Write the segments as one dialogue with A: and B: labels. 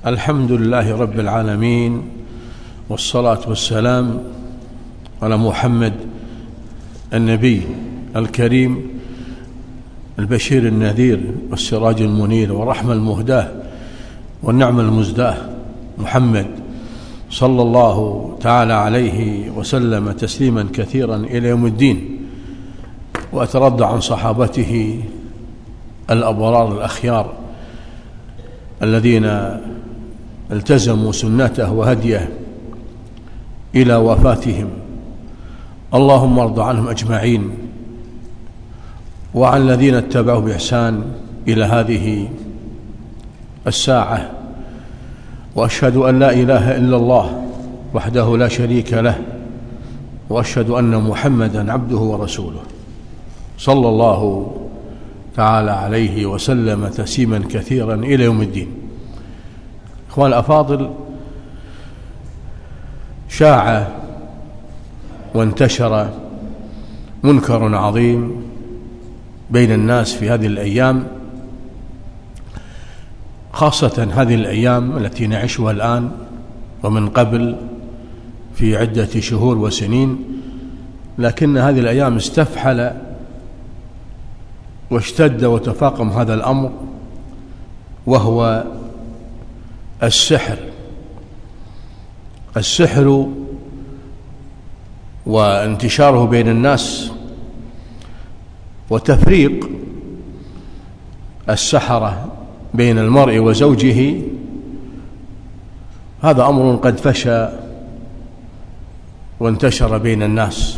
A: الحمد لله رب العالمين، والصلاة والسلام على محمد النبي الكريم البشير النذير والسراج المنير والرحمة المهداة والنعمة المزداة، محمد صلى الله تعالى عليه وسلم تسليما كثيرا إلى يوم الدين. وأترضى عن صحابته الأبرار الأخيار الذين التزموا سنته وهديه إلى وفاتهم. اللهم ارض عنهم أجمعين، وعن الذين اتبعوا بإحسان إلى هذه الساعة. وأشهد أن لا إله إلا الله وحده لا شريك له، وأشهد أن محمدا عبده ورسوله صلى الله تعالى عليه وسلم تسليما كثيرا إلى يوم الدين. إخوان الأفاضل، شاع وانتشر منكر عظيم بين الناس في هذه الأيام، خاصة هذه الأيام التي نعيشها الآن ومن قبل في عدة شهور وسنين، لكن هذه الأيام استفحل واشتد وتفاقم هذا الأمر، وهو السحر وانتشاره بين الناس، وتفريق السحرة بين المرء وزوجه. هذا أمر قد فشى وانتشر بين الناس،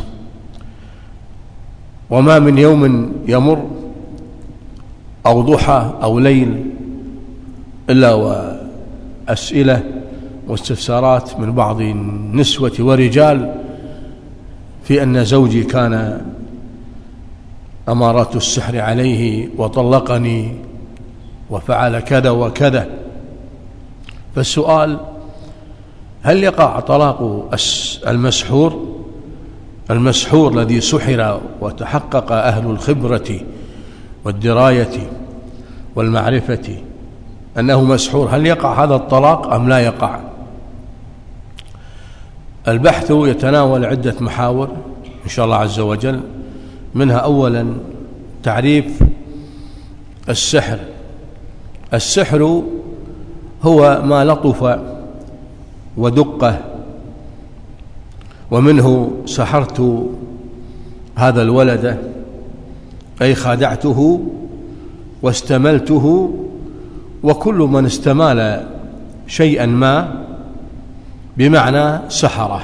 A: وما من يوم يمر أو ضحى أو ليل إلا وأسئلة واستفسارات من بعض النسوة ورجال في أن زوجي كان أمارات السحر عليه وطلقني وفعل كذا وكذا. فالسؤال: هل يقع طلاق المسحور الذي سحر وتحقق أهل الخبرة والدراية والمعرفة أنه مسحور، هل يقع هذا الطلاق أم لا يقع؟ البحث يتناول عدة محاور إن شاء الله عز وجل، منها أولا تعريف السحر. السحر هو ما لطف ودقه، ومنه سحرت هذا الولد، أي خادعته واستملته. وكل من استمال شيئا ما بمعنى سحره.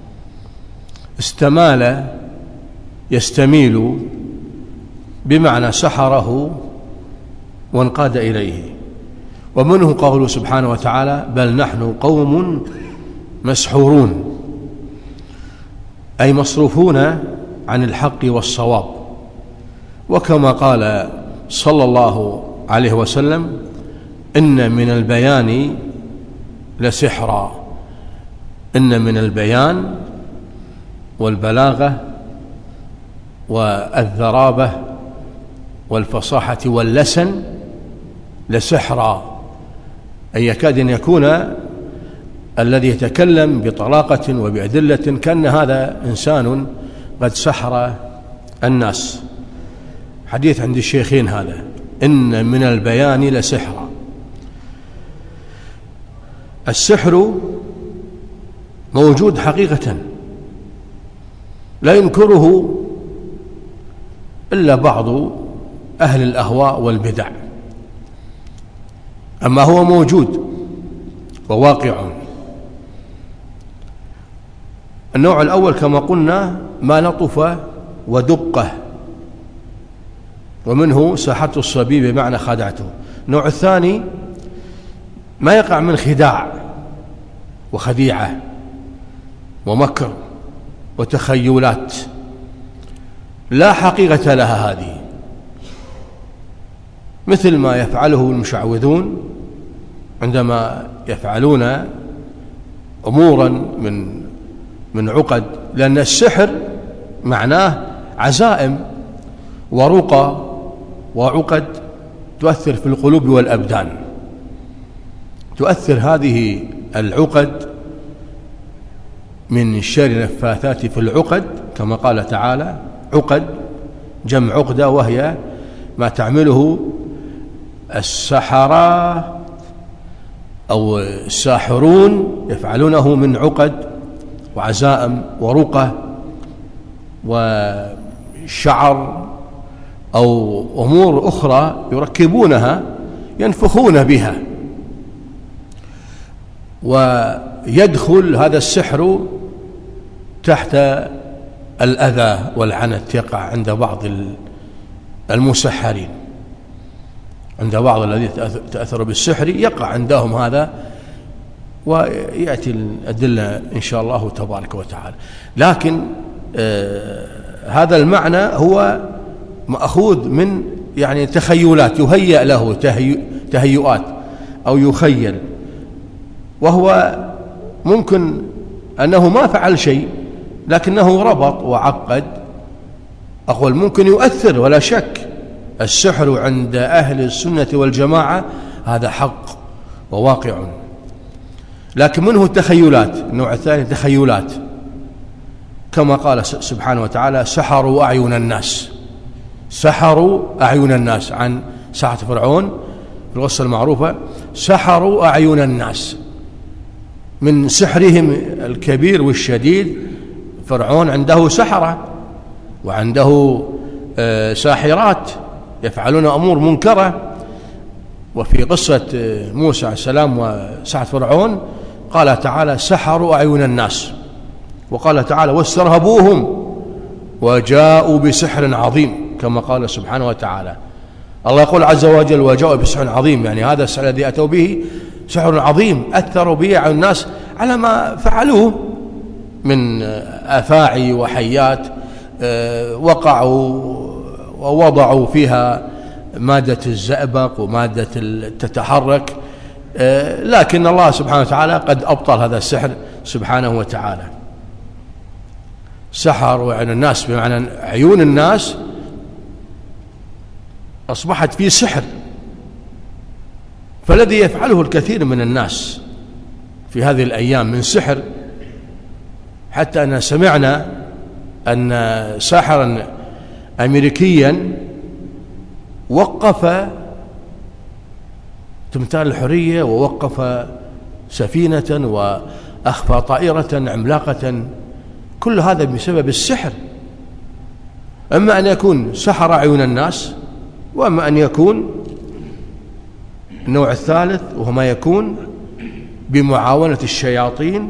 A: استمال يستميل بمعنى سحره وانقاد إليه. ومنه قوله سبحانه وتعالى: بل نحن قوم مسحورون، أي مصروفون عن الحق والصواب. وكما قال صلى الله عليه وسلم: إن من البيان لسحرا. إن من البيان والبلاغة والذرابة والفصاحة واللسن لسحرا، أي يكاد أن يكون الذي يتكلم بطلاقة وبأدلة كأن هذا إنسان قد سحر الناس. حديث عند الشيخين هذا: إن من البيان لسحرا. السحر موجود حقيقة، لا ينكره إلا بعض أهل الأهواء والبدع، أما هو موجود وواقع. النوع الأول كما قلنا ما لطف ودقه، ومنه سحرت الصبي بمعنى خدعته. النوع الثاني ما يقع من خداع وخديعة ومكر وتخيلات لا حقيقة لها، هذه مثل ما يفعله المشعوذون عندما يفعلون أمورا من عقد، لأن السحر معناه عزائم ورقى وعقد تؤثر في القلوب والأبدان. تؤثر هذه العقد من شر نفاثات في العقد، كما قال تعالى: عقد جمع عقدة، وهي ما تعمله السحرة أو الساحرون يفعلونه من عقد وعزائم ورقة وشعر أو أمور أخرى يركبونها ينفخون بها، ويدخل هذا السحر تحت الأذى والعنت يقع عند بعض المسحرين، عند بعض الذين تأثروا بالسحر يقع عندهم هذا، ويأتي الأدلة إن شاء الله تبارك وتعالى. لكن هذا المعنى هو مأخوذ من يعني تخيلات، يهيأ له تهيؤات أو يخيل، وهو ممكن أنه ما فعل شيء لكنه ربط وعقد. أقول ممكن يؤثر ولا شك، السحر عند أهل السنة والجماعة هذا حق وواقع، لكن منه التخيلات. النوع الثاني تخيلات، كما قال سبحانه وتعالى: سحروا أعين الناس. سحروا أعين الناس، عن ساحة فرعون في القصة المعروفة: سحروا أعين الناس. من سحرهم الكبير والشديد، فرعون عنده سحرة وعنده ساحرات يفعلون أمور منكرة. وفي قصة موسى عليه السلام وساحة فرعون قال تعالى: سحروا أعين الناس، وقال تعالى: واسترهبوهم وجاءوا بسحر عظيم، كما قال سبحانه وتعالى. الله يقول عز وجل: وجاءوا بسحر عظيم، يعني هذا السحر الذي أتوا به سحر عظيم أثروا به على الناس على ما فعلوه من أفاعي وحيات، وقعوا ووضعوا فيها مادة الزئبق ومادة تتحرك، لكن الله سبحانه وتعالى قد أبطل هذا السحر سبحانه وتعالى. سحر عين الناس بمعنى عيون الناس أصبحت في سحر، فالذي يفعله الكثير من الناس في هذه الأيام من سحر، حتى أن سمعنا أن ساحرا أمريكيا وقف تمثال الحرية ووقف سفينة وأخفى طائرة عملاقة، كل هذا بسبب السحر. أما أن يكون سحر عيون الناس، وأما أن يكون النوع الثالث وهو ما يكون بمعاونة الشياطين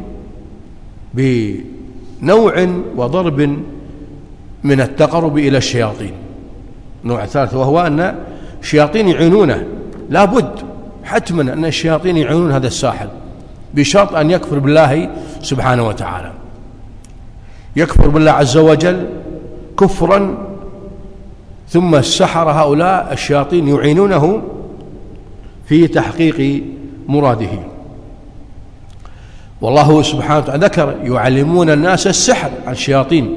A: بنوع وضرب من التقرب إلى الشياطين. النوع الثالث وهو أن الشياطين يعينونه، لا بد حتما أن الشياطين يعينون هذا الساحر، بشرط أن يكفر بالله سبحانه وتعالى، يكفر بالله عز وجل كفرا، ثم السحر هؤلاء الشياطين يعينونه في تحقيق مراده. والله سبحانه وتعالى ذكر: يعلمون الناس السحر عن الشياطين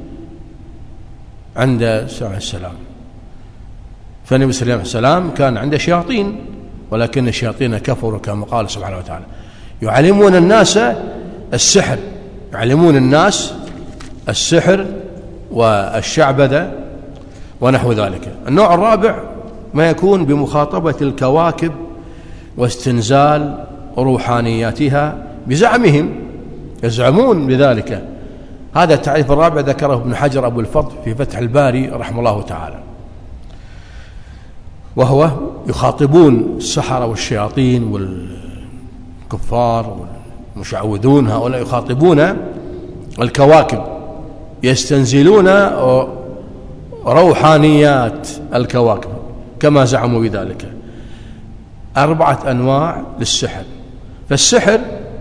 A: عند السلام. فالنبي صلى الله عليه وسلم كان عنده شياطين، ولكن الشياطين كفروا كما قال سبحانه وتعالى: يعلمون الناس السحر، يعلمون الناس السحر والشعبذة ونحو ذلك. النوع الرابع ما يكون بمخاطبة الكواكب واستنزال روحانياتها بزعمهم، يزعمون بذلك. هذا التعريف الرابع ذكره ابن حجر أبو الفضل في فتح الباري رحمه الله تعالى، وهو يخاطبون السحرة والشياطين والكفار والمشعوذون، هؤلاء يخاطبون الكواكب، يستنزلون روحانيات الكواكب كما زعموا بذلك. 4 أنواع للسحر. فالسحر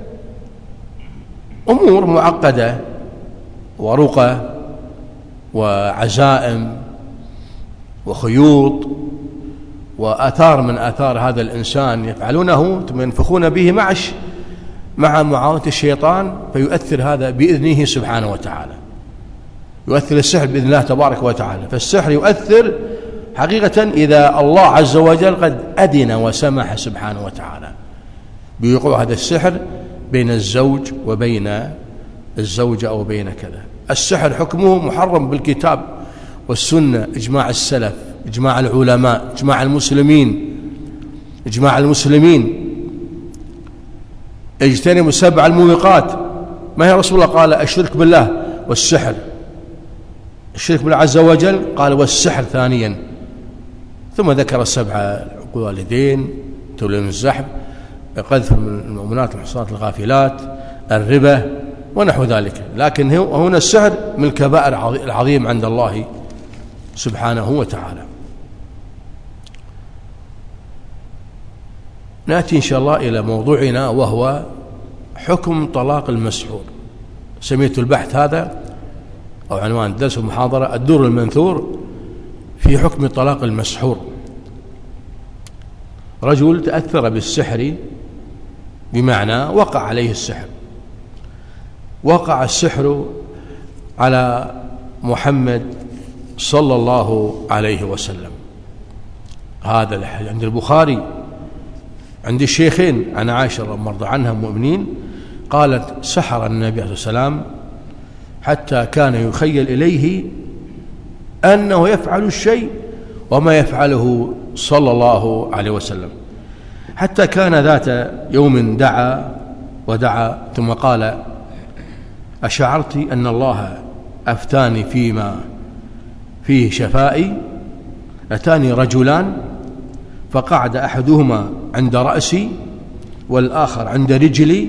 A: أمور معقدة ورقى وعزائم وخيوط وآثار من آثار هذا الإنسان يفعلونه، ثم ينفخون به مع معاونة الشيطان، فيؤثر هذا بإذنه سبحانه وتعالى، يؤثر السحر بإذن الله تبارك وتعالى. فالسحر يؤثر حقيقة إذا الله عز وجل قد أذن وسمح سبحانه وتعالى بيوقع هذا السحر بين الزوج وبين الزوجة أو بين كذا. السحر حكمه محرم بالكتاب والسنة، إجماع السلف، إجماع العلماء، إجماع المسلمين، إجماع المسلمين. اجتنبوا 7 الموبقات. ما هي رسول الله قال الشرك بالله والسحر، الشرك بالله عز وجل قال والسحر ثانيا، ثم ذكر 7 عقوق الوالدين، تولين الزحف، قذف المؤمنات المحصنات الغافلات، الربا ونحو ذلك. لكن هنا السحر من الكبائر العظيم عند الله سبحانه وتعالى. نأتي إن شاء الله إلى موضوعنا، وهو حكم طلاق المسحور. سميت البحث هذا أو عنوان الدرس والمحاضرة الدر المنثور في حكم طلاق المسحور. رجل تأثر بالسحر، بمعنى وقع عليه السحر، وقع السحر على محمد صلى الله عليه وسلم. هذا الحديث عند البخاري، عند الشيخين، عن عائشة رضي الله عنها المؤمنين قالت سحر النبي عليه الصلاة والسلام حتى كان يخيل إليه أنه يفعل الشيء وما يفعله صلى الله عليه وسلم، حتى كان ذات يوم دعا ثم قال أشعرت أن الله أفتاني فيما فيه شفائي؟ أتاني رجلان فقعد أحدهما عند رأسي والآخر عند رجلي،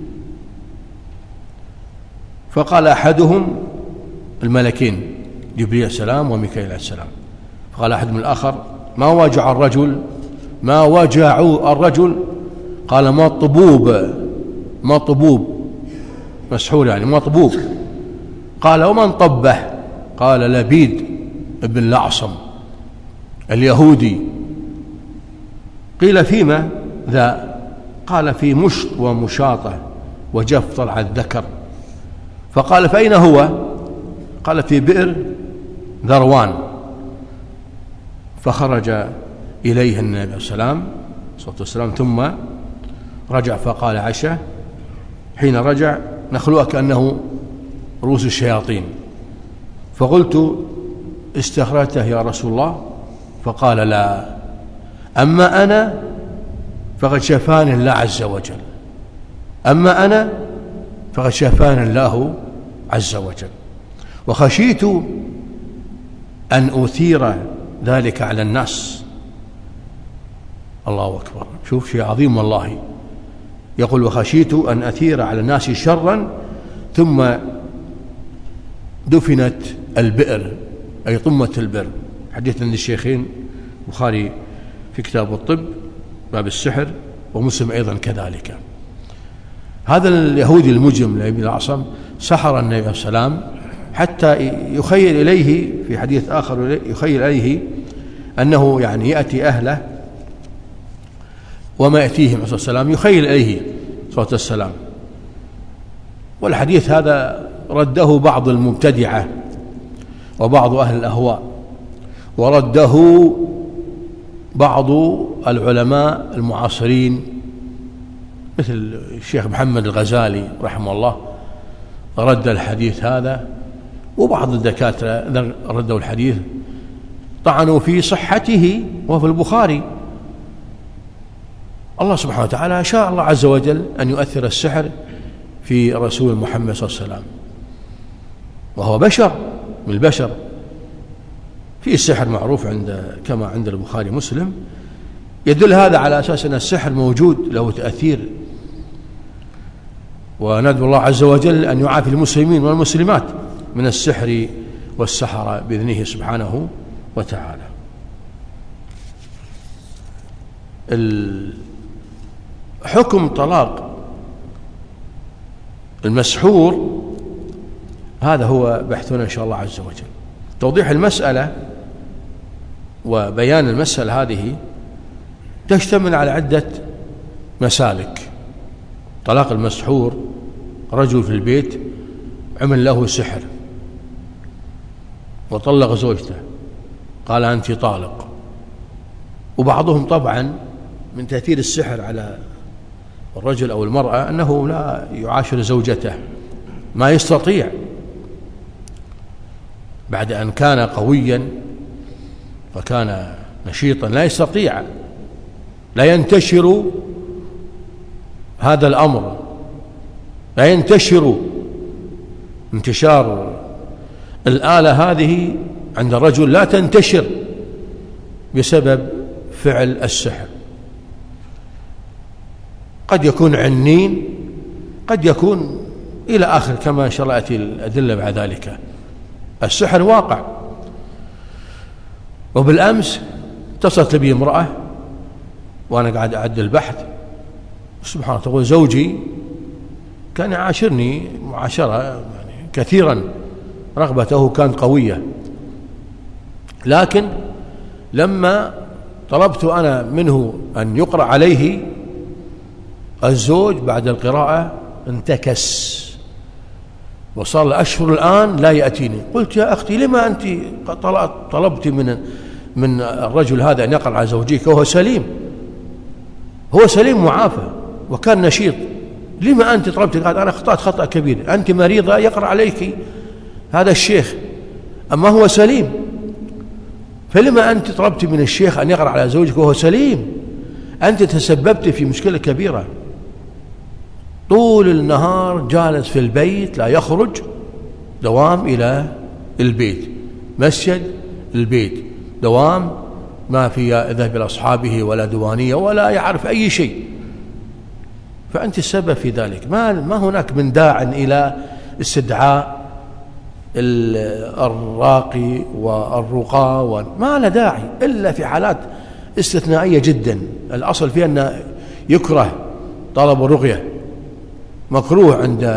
A: فقال أحدهم، الملكين جبريل السلام وميكائيل السلام، فقال أحدهم الآخر ما وجع الرجل؟ قال ما طبوب مسحور، يعني ما طبوب. قال ومن طبه؟ قال لبيد ابن الأعصم اليهودي. قيل فيما ذا؟ قال في مشط ومشاطة وجف طلع الذكر. فقال فأين هو؟ قال في بئر ذروان. فخرج إليه النبي صلى الله عليه وسلم ثم رجع، فقال عائشة حين رجع نخلوها كأنه رؤوس الشياطين. فقلت استخرجته يا رسول الله؟ فقال لا، أما أنا فقد شفاني الله عز وجل، أما أنا فقد شفاني الله عز وجل، وخشيت أن أثير ذلك على الناس. الله أكبر، شوف شيء عظيم والله. يقول وخشيت أن أثير على الناس شرا. ثم دفنت البئر، أي طمة البئر. حديث عند الشيخين، بخاري في كتاب الطب باب السحر، ومسلم أيضا كذلك. هذا اليهودي المجرم ابن الأعصم سحر النبي عليه الصلاة والسلام حتى يخيل إليه، في حديث آخر يخيل إليه أنه يعني يأتي أهله وما يأتيهم عليه الصلاة والسلام، يخيل إليه صلى الله عليه وسلم. والحديث هذا رده بعض المبتدعة وبعض أهل الأهواء، ورده بعض العلماء المعاصرين مثل الشيخ محمد الغزالي رحمه الله رد الحديث هذا، وبعض الدكاترة ردوا الحديث، طعنوا في صحته وفي البخاري. الله سبحانه وتعالى شاء الله عز وجل أن يؤثر السحر في رسول محمد صلى الله عليه وسلم، وهو بشر من البشر. في السحر معروف كما عند البخاري مسلم، يدل هذا على أساس أن السحر موجود له تأثير. وندعو الله عز وجل أن يعافي المسلمين والمسلمات من السحر والسحرة بإذنه سبحانه وتعالى. حكم طلاق المسحور هذا هو بحثنا إن شاء الله عز وجل. توضيح المسألة وبيان المسألة هذه تشتمل على عدة مسالك. طلاق المسحور، رجل في البيت عمل له سحر وطلق زوجته، قال أنت طالق. وبعضهم طبعا من تأثير السحر على الرجل أو المرأة أنه لا يعاشر زوجته، ما يستطيع بعد أن كان قويا وكان نشيطا، لا يستطيع، لا ينتشر هذا الأمر، لا ينتشر انتشار الآلة هذه عند الرجل، لا تنتشر بسبب فعل السحر. قد يكون عنين، قد يكون إلى آخر، كما إن شاء الله يأتي الأدلة بعد ذلك. السحر واقع. وبالأمس اتصلت بي امرأة وأنا قاعد أعد البحث، سبحان الله، تقول زوجي كان يعاشرني معاشرة يعني كثيرا، رغبته كانت قوية، لكن لما طلبت أنا منه أن يقرأ عليه الزوج بعد القراءة انتكس، وصار الأشهر الآن لا يأتيني. قلت يا أختي لما أنت طلبت من الرجل هذا أن يقرأ على زوجك وهو سليم، هو سليم معافى وكان نشيط، لما أنت طلبت؟ قال أنا أخطأت خطأ كبير، أنت مريضة يقرأ عليك هذا الشيخ أما هو سليم، فلما أنت طلبت من الشيخ أن يقرأ على زوجك وهو سليم؟ أنت تسببت في مشكلة كبيرة. طول النهار جالس في البيت لا يخرج، دوام إلى البيت، مسجد البيت، دوام، ما في ذهب إلى أصحابه ولا دوانية ولا يعرف أي شيء، فأنت السبب في ذلك. ما هناك من داع إلى استدعاء الراقي والرقى، ما له داعي إلا في حالات استثنائية جدا. الأصل فيها أن يكره طلب الرقية، مكروه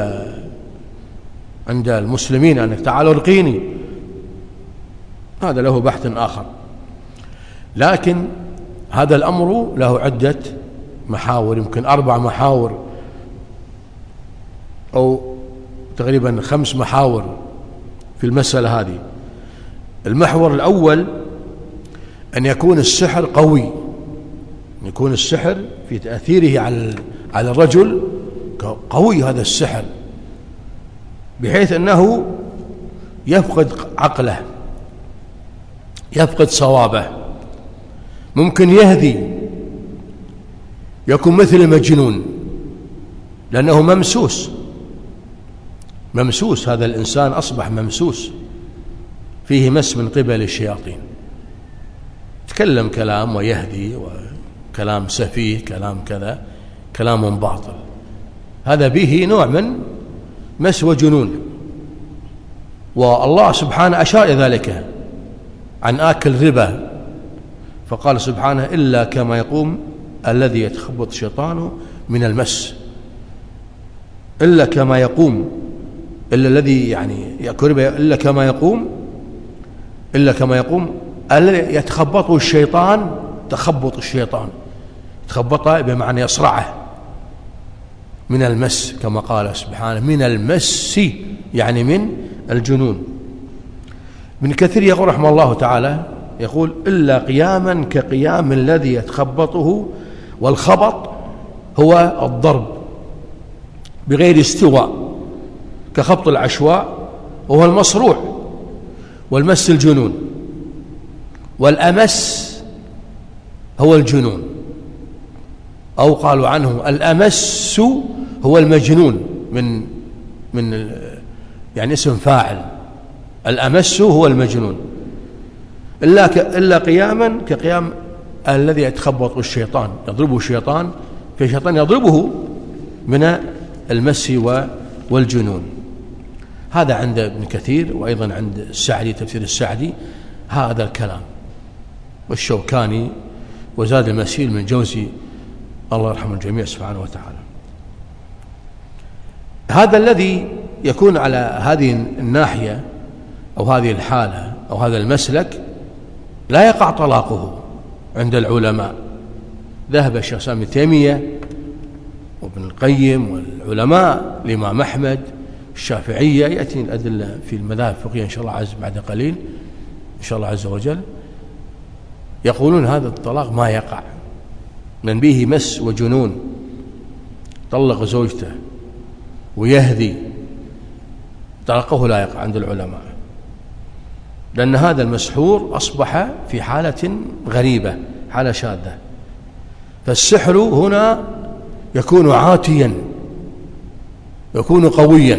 A: عند المسلمين أنك تعالوا ارقيني، هذا له بحث آخر. لكن هذا الأمر له عدة محاور، يمكن 4 محاور أو تقريبا 5 محاور في المسألة هذه. المحور الأول أن يكون السحر قوي، يكون السحر في تأثيره على الرجل قوي، هذا السحر بحيث أنه يفقد عقله، يفقد صوابه، ممكن يهدي، يكون مثل المجنون، لأنه ممسوس، هذا الإنسان أصبح ممسوس، فيه مس من قبل الشياطين، تكلم كلام ويهدي، وكلام سفيه، كلام كذا، كلام باطل، هذا به نوع من مس وجنون. والله سبحانه أشار إلى ذلك عن آكل ربا، فقال سبحانه إلا كما يقوم الذي يتخبط الشيطان من المس، إلا كما يقوم، إلا الذي يعني يأكل ربا، إلا كما يقوم الذي يتخبطه الشيطان، تخبط الشيطان، تخبطه بمعنى يصرعه، من المس كما قال سبحانه، من المس يعني من الجنون. ابن كثير يقول رحمه الله تعالى، يقول إلا قياما كقيام الذي يتخبطه، والخبط هو الضرب بغير استواء كخبط العشواء وهو المصروع، والمس الجنون، والأمس هو الجنون، أو قالوا عنه الأمس هو المجنون، من يعني اسم فاعل، الأمس هو المجنون. إلا قياما كقيام الذي يتخبط الشيطان، يضربه الشيطان، فالشيطان يضربه من المس والجنون. هذا عند ابن كثير، وأيضا عند السعدي، تفسير السعدي هذا الكلام، والشوكاني وزاد المسيل من جوزي، الله يرحم الجميع سبحانه وتعالى. هذا الذي يكون على هذه الناحية أو هذه الحالة أو هذا المسلك لا يقع طلاقه عند العلماء. ذهب الشيخ الإسلام ابن تيمية وابن القيم والعلماء، الإمام أحمد، الشافعية، يأتي الأدلة في المذاهب الفقهية إن شاء الله عز بعد قليل إن شاء الله عز وجل، يقولون هذا الطلاق ما يقع، من به مس وجنون، طلق زوجته ويهدي، طلقه لا يقع عند العلماء، لأن هذا المسحور أصبح في حالة غريبة، حالة شاذة. فالسحر هنا يكون عاتيا، يكون قويا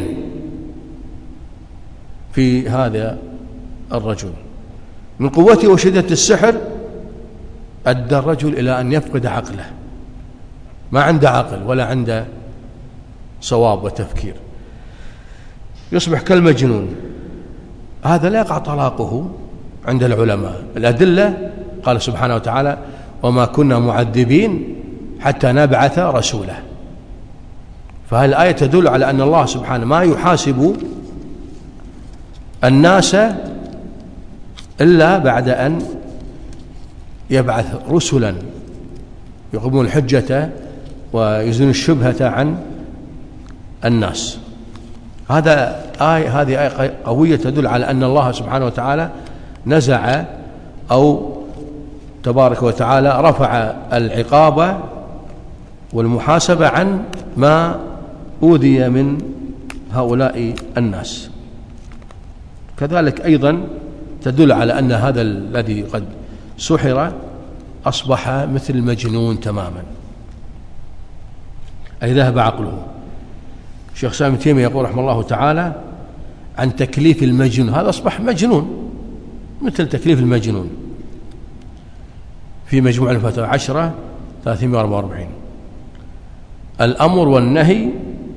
A: في هذا الرجل. من قوته وشدة السحر أدى الرجل إلى أن يفقد عقله، ما عنده عقل ولا عنده صواب وتفكير، يصبح كالمجنون. هذا لا يقع طلاقه عند العلماء. الأدلة قال سبحانه وتعالى: وما كنا معذبين حتى نبعث رسولا. فهذه الآية تدل على أن الله سبحانه ما يحاسب الناس إلا بعد أن يبعث رسلا يقومون الحجة ويزيلون الشبهة عن الناس. هذه آية قوية تدل على أن الله سبحانه وتعالى نزع أو تبارك وتعالى رفع العقاب والمحاسبة عن ما أوذي من هؤلاء الناس. كذلك أيضا تدل على أن هذا الذي قد سحر أصبح مثل المجنون تماما، أي ذهب عقله. الشيخ الإسلام ابن تيمية يقول رحمه الله تعالى عن تكليف المجنون، هذا أصبح مجنون مثل تكليف المجنون، في مجموع الفتاوى 10/344. الأمر والنهي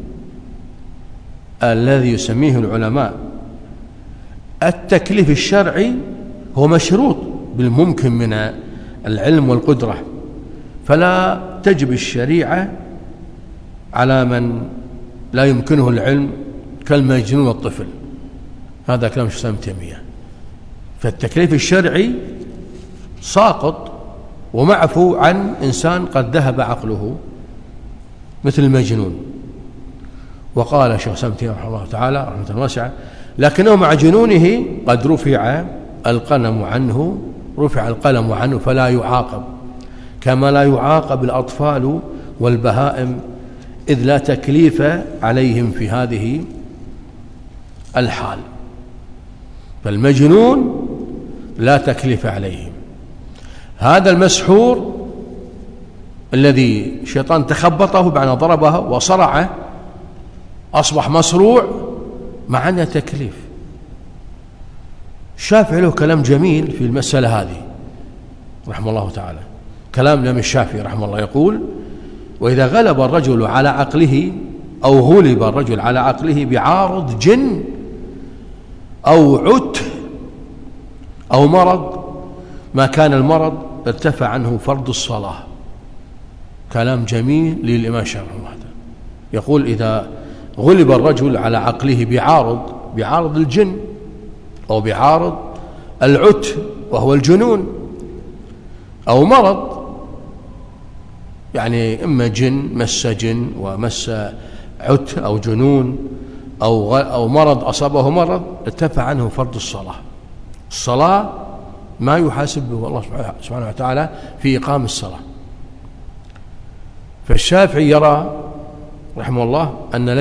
A: الذي يسميه العلماء التكليف الشرعي هو مشروط بالممكن من العلم والقدرة، فلا تجب الشريعة على من لا يمكنه العلم كالمجنون والطفل. هذا كلام الشيخ الإسلام ابن تيمية. فالتكليف الشرعي ساقط ومعفو عن إنسان قد ذهب عقله مثل المجنون. وقال الشيخ الإسلام ابن تيمية رحمه الله تعالى رحمة واسعة: لكنه مع جنونه قد رفع القلم عنه فلا يعاقب، كما لا يعاقب الأطفال والبهائم، إذ لا تكليف عليهم في هذه الحال. فالمجنون لا تكليف عليهم. هذا المسحور الذي الشيطان تخبطه بعد ضربه وصرعه أصبح مصروع، ما عنده تكليف. الشافعي له كلام جميل في المسألة هذه رحمه الله تعالى، كلام الإمام الشافعي رحمه الله، يقول: وإذا غلب الرجل على عقله أو غلب الرجل على عقله بعارض جن أو عته أو مرض، ما كان المرض ارتفع عنه فرض الصلاة. كلام جميل للإمام الشافعي رحمه الله تعالى، يقول: إذا غلب الرجل على عقله بعارض الجن أو بعارض العته وهو الجنون، أو مرض، يعني إما جن مس جن ومس عت أو جنون أو مرض أصابه مرض، ارتفع عنه فرض الصلاة. الصلاة ما يحاسب به الله سبحانه وتعالى في إقام الصلاة. فالشافعي يرى رحمه الله أن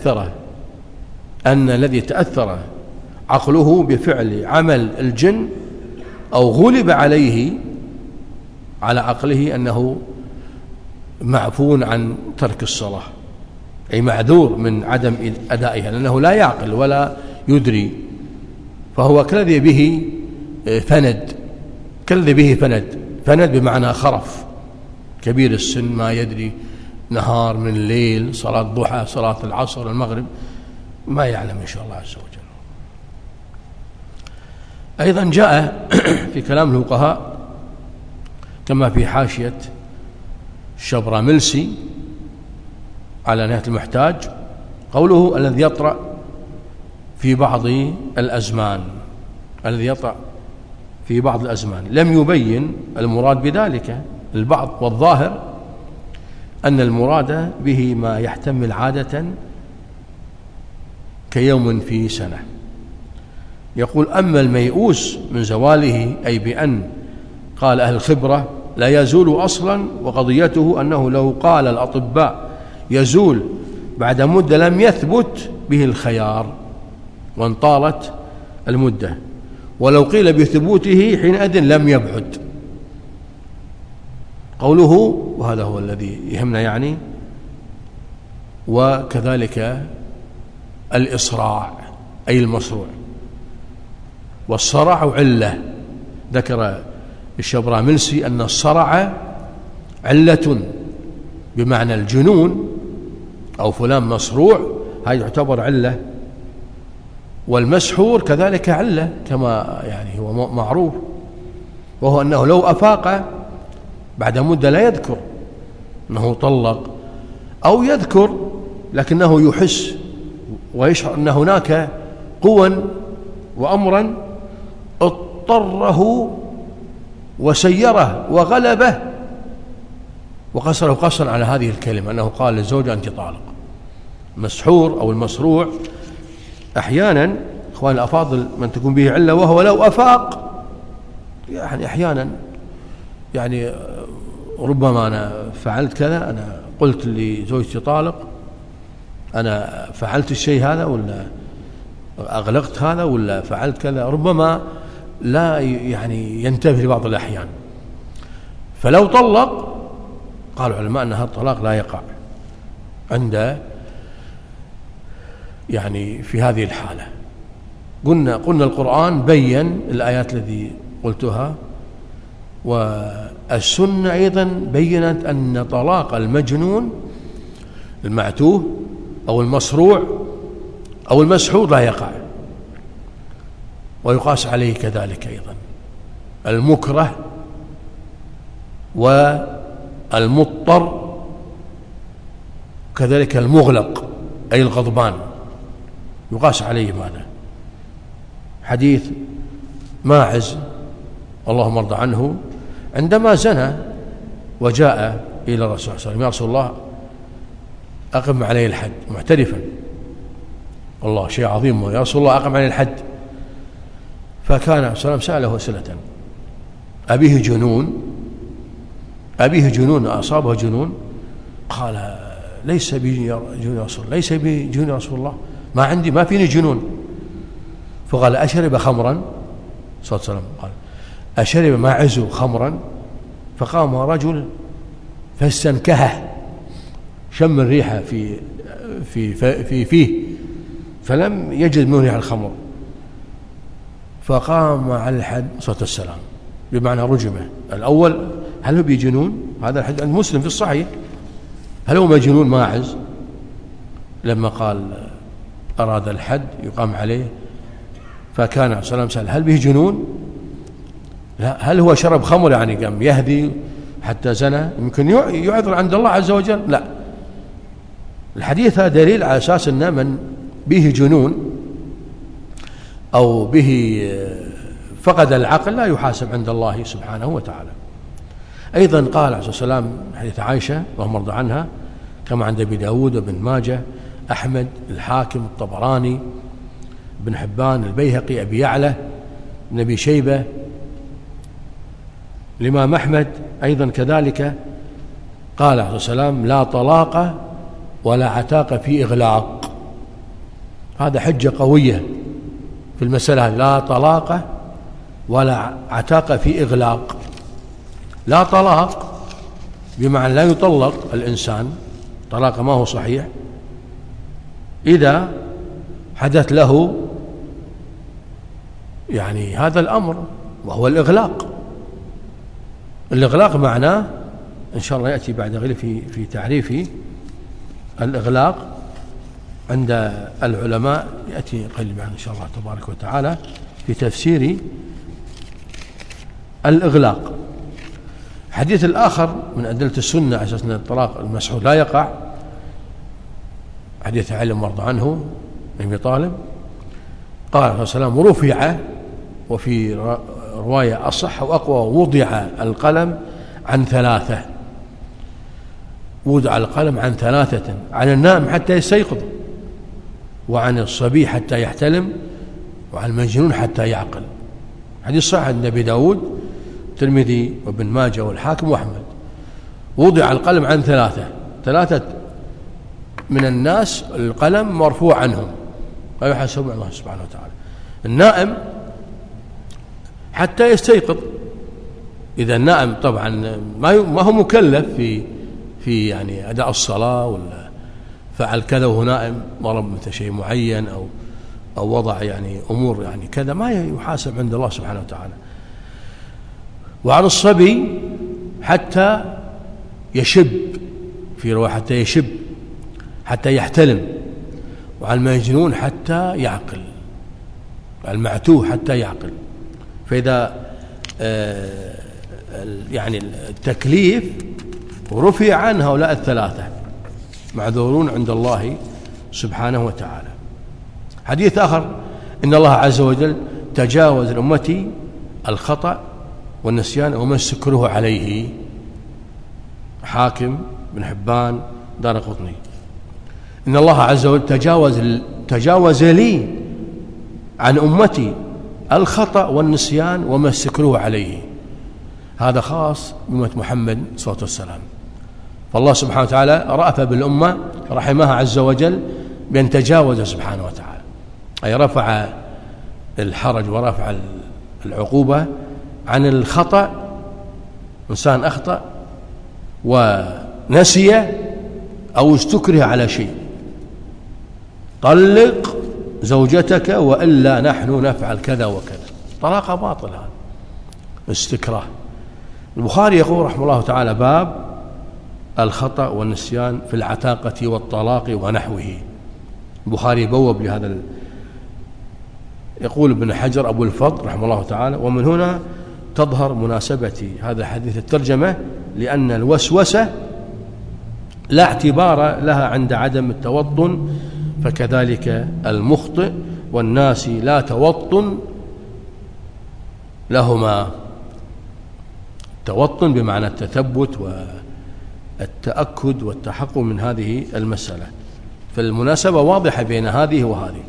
A: الذي تأثر عقله بفعل عمل الجن أو غلب عليه على عقله أنه معفو عن ترك الصلاة، أي معذور من عدم أدائها، لأنه لا يعقل ولا يدري، فهو كالذي به فند بمعنى خرف، كبير السن ما يدري نهار من الليل، صلاة ضحى، صلاة العصر، المغرب، ما يعلم إن شاء الله عز وجل. أيضا جاء في كلام الفقهاء كما في حاشية الشبرملسي على نهاية المحتاج قوله: الذي يطرأ في بعض الأزمان، لم يبين المراد بذلك البعض، والظاهر أن المراد به ما يحتمل عادة كيوم في سنة. يقول: أما الميؤوس من زواله، أي بأن قال أهل الخبرة لا يزول أصلا، وقضيته أنه لو قال الأطباء يزول بعد مدة لم يثبت به الخيار وان طالت المدة، ولو قيل بثبوته حينئذ لم يبعد. قوله وهذا هو الذي يهمنا يعني وكذلك الإصراع أي المصروع، والصرع علة. ذكر الشبراملسي أن الصرع علة بمعنى الجنون أو فلان مصروع، هذا يعتبر علة. والمسحور كذلك علة كما يعني هو معروف، وهو أنه لو أفاق بعد مدة لا يذكر أنه طلق، أو يذكر لكنه يحس ويشعر أن هناك قوى وأمرا اضطره وسيره وغلبه وقصره قصرا على هذه الكلمة، أنه قال للزوجة أنت طالق. المسحور أو المصروع أحيانا إخوان الأفاضل من تكون به علة وهو لو أفاق، يعني أحيانا يعني ربما أنا فعلت كذا، أنا قلت لزوجتي طالق، أنا فعلت الشيء هذا ولا أغلقت هذا ولا فعلت كذا، ربما لا يعني ينتبه لبعض الأحيان. فلو طلق قال العلماء أن هذا الطلاق لا يقع عند يعني في هذه الحالة. قلنا القرآن بين الآيات التي قلتها، والسنة أيضا بينت أن طلاق المجنون المعتوه أو المصروع أو المسحور لا يقع، ويقاس عليه كذلك أيضا المكره والمضطر كذلك المغلق أي الغضبان، يقاس عليه ماذا؟ حديث ماعز اللهم ارضى عنه عندما زنى وجاء إلى الرسول صلى الله عليه وسلم: يا رسول الله أقم عليه الحد، معترفا والله شيء عظيم، يا رسول الله أقم عليه الحد. فكان عليه الصلاة والسلام سأله أسئلة: أبيه جنون أصابه جنون؟ قال: ليس بي جنون يا رسول الله، ليس بي جنون يا رسول الله، ما فيني جنون. فقال: أشرب خمرا؟ صلى الله عليه وسلم قال: أشرب ماعز خمرا؟ فقام رجل فاستنكهه، شم الريحة في فيه فلم يجد منه ريح الخمر، فقام على الحد صلى الله عليه وسلم، بمعنى رجمه. الأول هل هو بجنون؟ هذا الحديث عند مسلم في الصحيح، هل هو مجنون ماعز؟ لما قال أراد الحد يقام عليه، فكان عليه الصلاة والسلام سأل: هل به جنون؟ لا. هل هو شرب خمر يعني قام يهدي حتى زنى؟ يمكن يعذر عند الله عز وجل؟ لا. الحديث هذا دليل على أساس أن من به جنون أو به فقد العقل لا يحاسب عند الله سبحانه وتعالى. أيضا قال عليه الصلاة والسلام حديث عائشة اللهم ارضى عنها كما عند أبي داود وابن ماجه أحمد الحاكم الطبراني بن حبان البيهقي أبي يعلى بن أبي شيبة الإمام أحمد أيضا كذلك، قال عليه الصلاة والسلام: لا طلاق ولا عتاق في إغلاق. هذا حجة قوية في المسألة، لا طلاق ولا عتاق في إغلاق. لا طلاق بمعنى لا يطلق الإنسان، طلاق ما هو صحيح، إذا حدث له يعني هذا الأمر وهو الإغلاق. الإغلاق معناه إن شاء الله يأتي بعد غير في تعريف الإغلاق عند العلماء، يأتي قريبا إن شاء الله تبارك وتعالى في تفسير الإغلاق. حديث الآخر من أدلة السنة على أساس أن الطلاق المسحور لا يقع، حديث علي مرضى عنه أبي طالب قال عليه الصلاة والسلام: رفع، وفي رواية أصح وأقوى: وضع القلم عن ثلاثة. وضع القلم عن ثلاثة: عن النائم حتى يستيقظ، وعن الصبي حتى يحتلم، وعن المجنون حتى يعقل. حديث صحيح عند أبي داود الترمذي وابن ماجه والحاكم وأحمد. وضع القلم عن ثلاثة من الناس القلم مرفوع عنهم لا يحاسبون الله سبحانه وتعالى. النائم حتى يستيقظ، إذا النائم طبعا ما هو مكلف في يعني أداء الصلاة ولا فعل كذا وهو نائم، ضرب مثل شيء معين أو وضع يعني أمور يعني كذا، ما يحاسب عند الله سبحانه وتعالى. وعن الصبي حتى يشب، في رواية حتى يشب حتى يحتلم، وعن المجنون حتى يعقل، المعتوه حتى يعقل. فإذا يعني التكليف رفع عن هؤلاء الثلاثة معذورون عند الله سبحانه وتعالى. حديث آخر: إن الله عز وجل تجاوز لأمتي الخطأ والنسيان وما استكره عليه. حاكم، بن حبان، دارقطني. إن الله عز وجل تجاوز لي عن أمتي الخطأ والنسيان وما استكره عليه. هذا خاص بأمة محمد صلى الله عليه وسلم. فالله سبحانه وتعالى رأف بالأمة رحمها عز وجل بأن تجاوز سبحانه وتعالى، أي رفع الحرج ورفع العقوبة عن الخطأ. إنسان أخطأ ونسي أو استكره على شيء: طلق زوجتك وإلا نحن نفعل كذا وكذا. طلاق باطل، هذا استكراه. البخاري يقول رحمه الله تعالى: باب الخطأ والنسيان في العتاقة والطلاق ونحوه. البخاري بوب لهذا. يقول ابن حجر أبو الفضل رحمه الله تعالى: ومن هنا تظهر مناسبة هذا الحديث الترجمة، لأن الوسوسة لا اعتبار لها عند عدم التوطن، فكذلك المخطئ والناس لا توطن لهما. التوطن بمعنى التثبت والتأكد والتحقق من هذه المسألة، فالمناسبة واضحة بين هذه وهذه.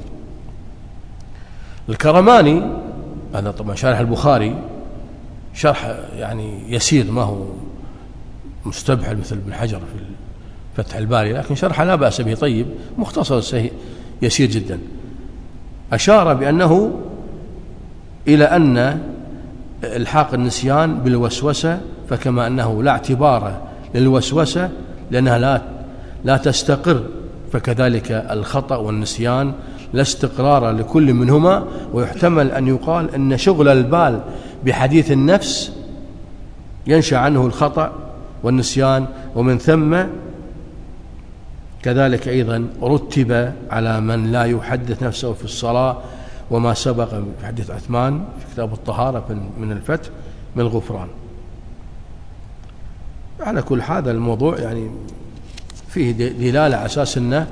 A: الكرماني هذا طبعا شارح البخاري، شرح يعني يسير، ما هو مستبحل مثل ابن حجر في فتح الباري، لكن شرح لا بأس به، طيب، مختصر يسير جدا. أشار بأنه إلى أن الحاق النسيان بالوسوسة، فكما أنه لا اعتبار للوسوسة لأنها لا تستقر، فكذلك الخطأ والنسيان لا استقرار لكل منهما. ويحتمل أن يقال أن شغل البال بحديث النفس ينشأ عنه الخطأ والنسيان، ومن ثم كذلك أيضا رتب على من لا يحدث نفسه في الصلاة، وما سبق في حديث عثمان في كتاب الطهارة من الفتح من الغفران. على كل هذا الموضوع يعني فيه دلالة على أساس أن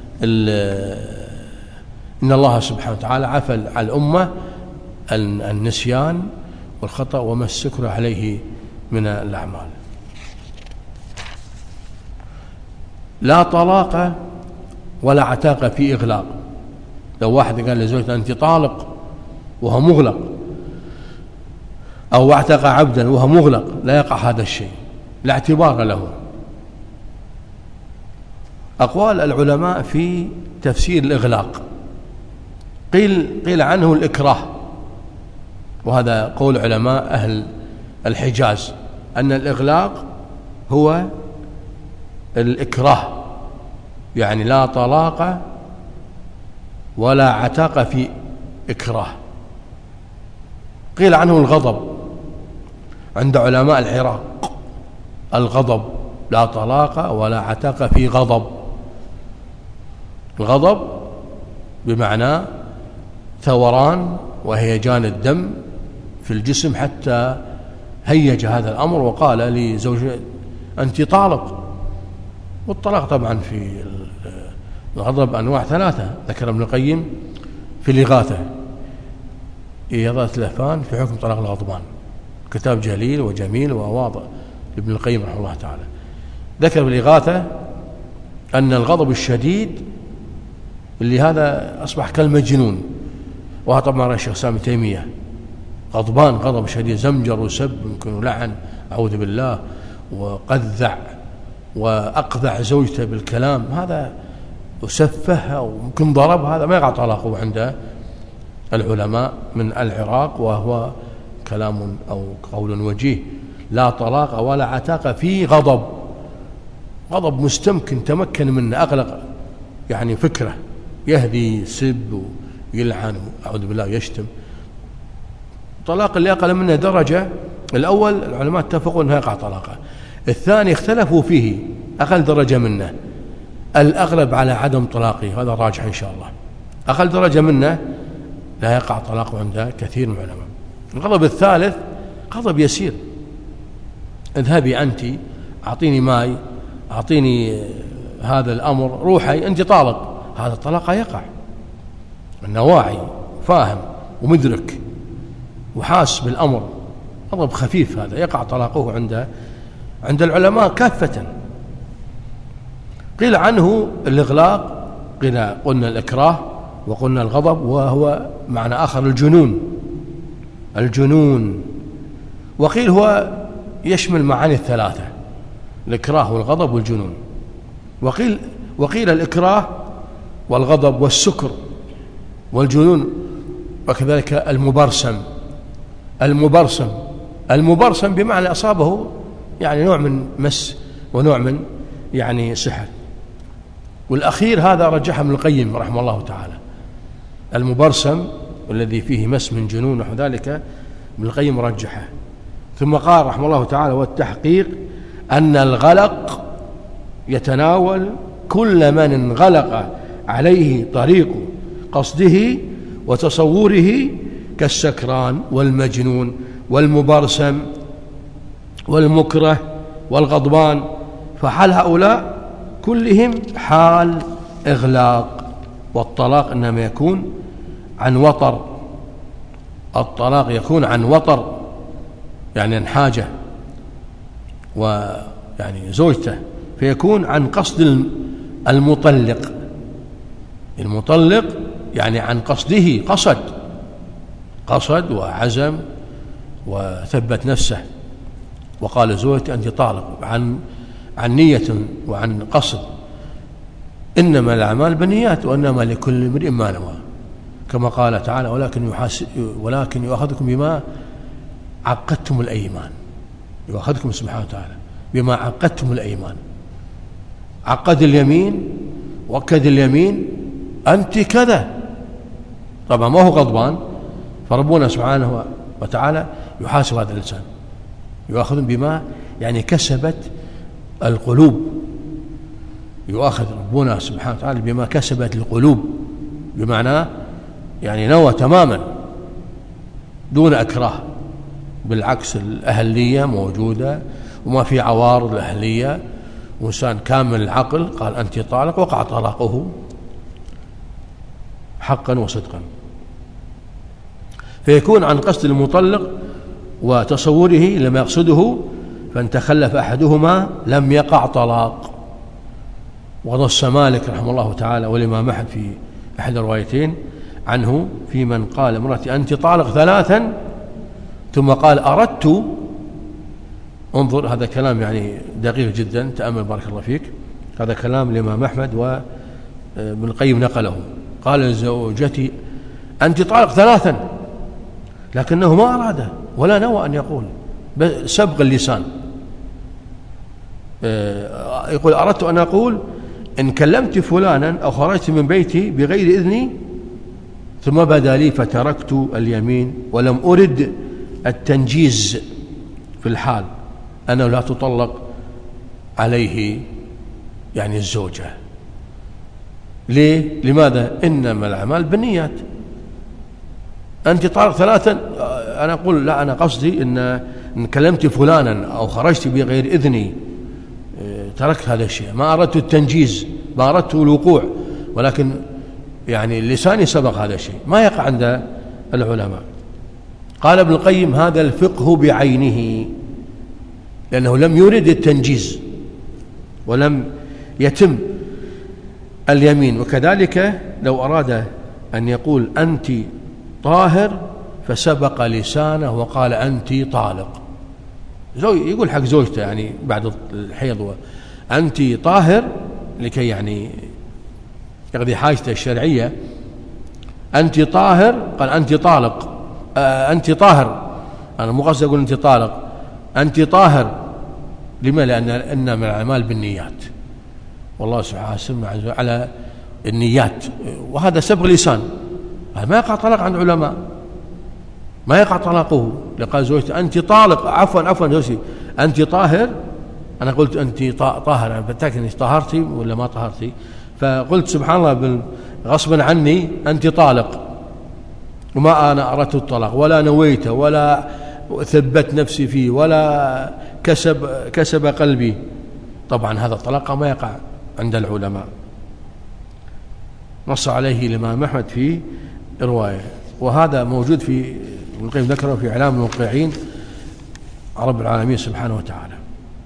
A: الله سبحانه وتعالى عفى على الأمة النسيان والخطأ وما استكره عليه من الأعمال. لا طلاق ولا عتاق في إغلاق. لو واحد قال لزوجته أنت طالق وهو مغلق، أو اعتق عبدا وهو مغلق، لا يقع هذا الشيء، لا اعتبار له. أقوال العلماء في تفسير الإغلاق: قيل عنه الإكراه، وهذا قول علماء أهل الحجاز، أن الإغلاق هو الإكراه، يعني لا طلاق ولا عتاق في إكراه. قيل عنه الغضب عند علماء العراق، الغضب لا طلاق ولا عتاق في غضب. الغضب بمعنى ثوران وهيجان الدم في الجسم حتى هيج هذا الأمر وقال لزوجه أنت طالق. والطلاق طبعا في الغضب أنواع ثلاثة، ذكر ابن القيم في الإغاثة، إغاثة الأفان في حكم طلاق الغضبان، كتاب جليل وجميل وواضح لابن القيم رحمه الله تعالى. ذكر في الإغاثة أن الغضب الشديد اللي هذا أصبح كالمجنون، وهذا طبعا رأي الشيخ سامي تيمية، غضبان غضب شديد، زمجر وسب يمكن لعن أعوذ بالله، وقذع وأقذع زوجته بالكلام، هذا وسفهها وممكن ضربها، هذا ما يقع طلاقه عند العلماء من العراق، وهو كلام أو قول وجيه. لا طلاق ولا عتاق في غضب مستمكن تمكن منه، أغلق يعني فكره، يهدي يسب ويلعن أعوذ بالله يشتم. طلاق اللي أقل منه درجة الأول العلماء اتفقوا أنه يقع طلاقه، الثاني اختلفوا فيه أقل درجة منه، الأغلب على عدم طلاقه، هذا راجح إن شاء الله. أقل درجة منه لا يقع طلاقه عند كثير من العلماء. الغضب الثالث غضب يسير، اذهبي أنت، أعطيني ماي، أعطيني هذا الأمر، روحي أنت طالق، هذا الطلاق يقع، أنه واعي فاهم ومدرك وحاس بالأمر، غضب خفيف هذا يقع طلاقه عند العلماء كافة. قيل عنه الإغلاق، قلنا الإكراه، وقلنا الغضب، وهو معنى آخر الجنون. وقيل هو يشمل معاني الثلاثة، الإكراه والغضب والجنون. وقيل الإكراه والغضب والسكر والجنون، وكذلك المبرسم بمعنى أصابه يعني نوع من مس ونوع من يعني سحر. والأخير هذا رجحه ابن القيم رحمه الله تعالى، المبرسم الذي فيه مس من جنون ونحو ذلك، ابن القيم رجحه. ثم قال رحمه الله تعالى: والتحقيق أن الغلق يتناول كل من انغلق عليه طريق قصده وتصوره، كالسكران والمجنون والمبرسم والمكره والغضبان، فحال هؤلاء كلهم حال إغلاق. والطلاق إنما يكون عن وطر، الطلاق يكون عن وطر يعني عن حاجة ويعني زوجته، فيكون عن قصد المطلق يعني عن قصده، قصد وعزم وثبت نفسه وقال زوجتي أنت طالق، عن نية وعن قصد. إنما الأعمال بالنيات وإنما لكل امرئ ما نوى، كما قال تعالى: ولكن يؤاخذكم بما عقدتم الأيمان. يؤاخذكم سبحانه وتعالى بما عقدتم الأيمان، عقد اليمين وأكد اليمين أنت كذا، طبعا ما هو غضبان، فربنا سبحانه وتعالى يحاسب هذا الإنسان، يؤاخذهم بما يعني كسبت القلوب، يؤاخذ ربنا سبحانه وتعالى بما كسبت القلوب، بمعنى يعني نوى تماما دون أكراه. بالعكس الأهلية موجودة وما في عوارض الأهلية، وإنسان كامل العقل قال أنت طالق، وقع طلاقه حقا وصدقا. فيكون عن قصد المطلق وتصوره لما يقصده، فإن تخلف أحدهما لم يقع طلاق. ونص مالك رحمه الله تعالى والإمام أحمد في أحد الروايتين عنه في من قال امرأتي أنت طالق 3 ثم قال أردت. انظر، هذا كلام يعني دقيق جدا، تأمل بارك الله فيك. هذا كلام الإمام أحمد وابن القيم نقله. قال لزوجتي أنت طالق 3، لكنه ما أراد ولا نوى أن يقول، سبق اللسان. يقول أردت أن أقول إن كلمت فلانا أو خرجت من بيتي بغير إذني ثم بدا لي فتركت اليمين ولم أرد التنجيز في الحال أنه لا تطلق عليه يعني الزوجة. ليه؟ لماذا؟ إنما الأعمال بالنيات. أنت طالق 3، أنا أقول لا، أنا قصدي إن كلمت فلانا أو خرجت بغير إذني، تركت هذا الشيء، ما أردت التنجيز، ما أردت الوقوع، ولكن يعني لساني سبق هذا الشيء، ما يقع عند العلماء. قال ابن القيم هذا الفقه بعينه، لأنه لم يرد التنجيز ولم يتم اليمين. وكذلك لو أراد أن يقول أنت طاهر فسبق لسانه وقال أنت طالق، يقول حق زوجته يعني بعد الحيض أنت طاهر، لكي يعني يقضي حاجته الشرعية. أنت طاهر، قال أنت طالق، أنت طاهر، أنا مو قصدي أقول أنت طالق، أنت طاهر. لما؟ لأن إنما الأعمال بالنيات، والله سبحانه وتعالى على النيات، وهذا سبغ لسان، هذا ما يقع طلاق عند العلماء، ما يقع طلاقه. لقال زوجتي أنت طالق، عفوا زوجتي أنت طاهر، أنا قلت أنت طاهر، أنا بتأكد أنك طهرتي ولا ما طهرتي، فقلت سبحان الله غصبا عني أنت طالق، وما أنا أردت الطلاق ولا نويته ولا ثبت نفسي فيه ولا كسب قلبي. طبعا هذا الطلاق ما يقع عند العلماء، نص عليه الإمام أحمد في رواية، وهذا موجود في ابن القيم ذكره في إعلام الموقعين رب العالمين سبحانه وتعالى.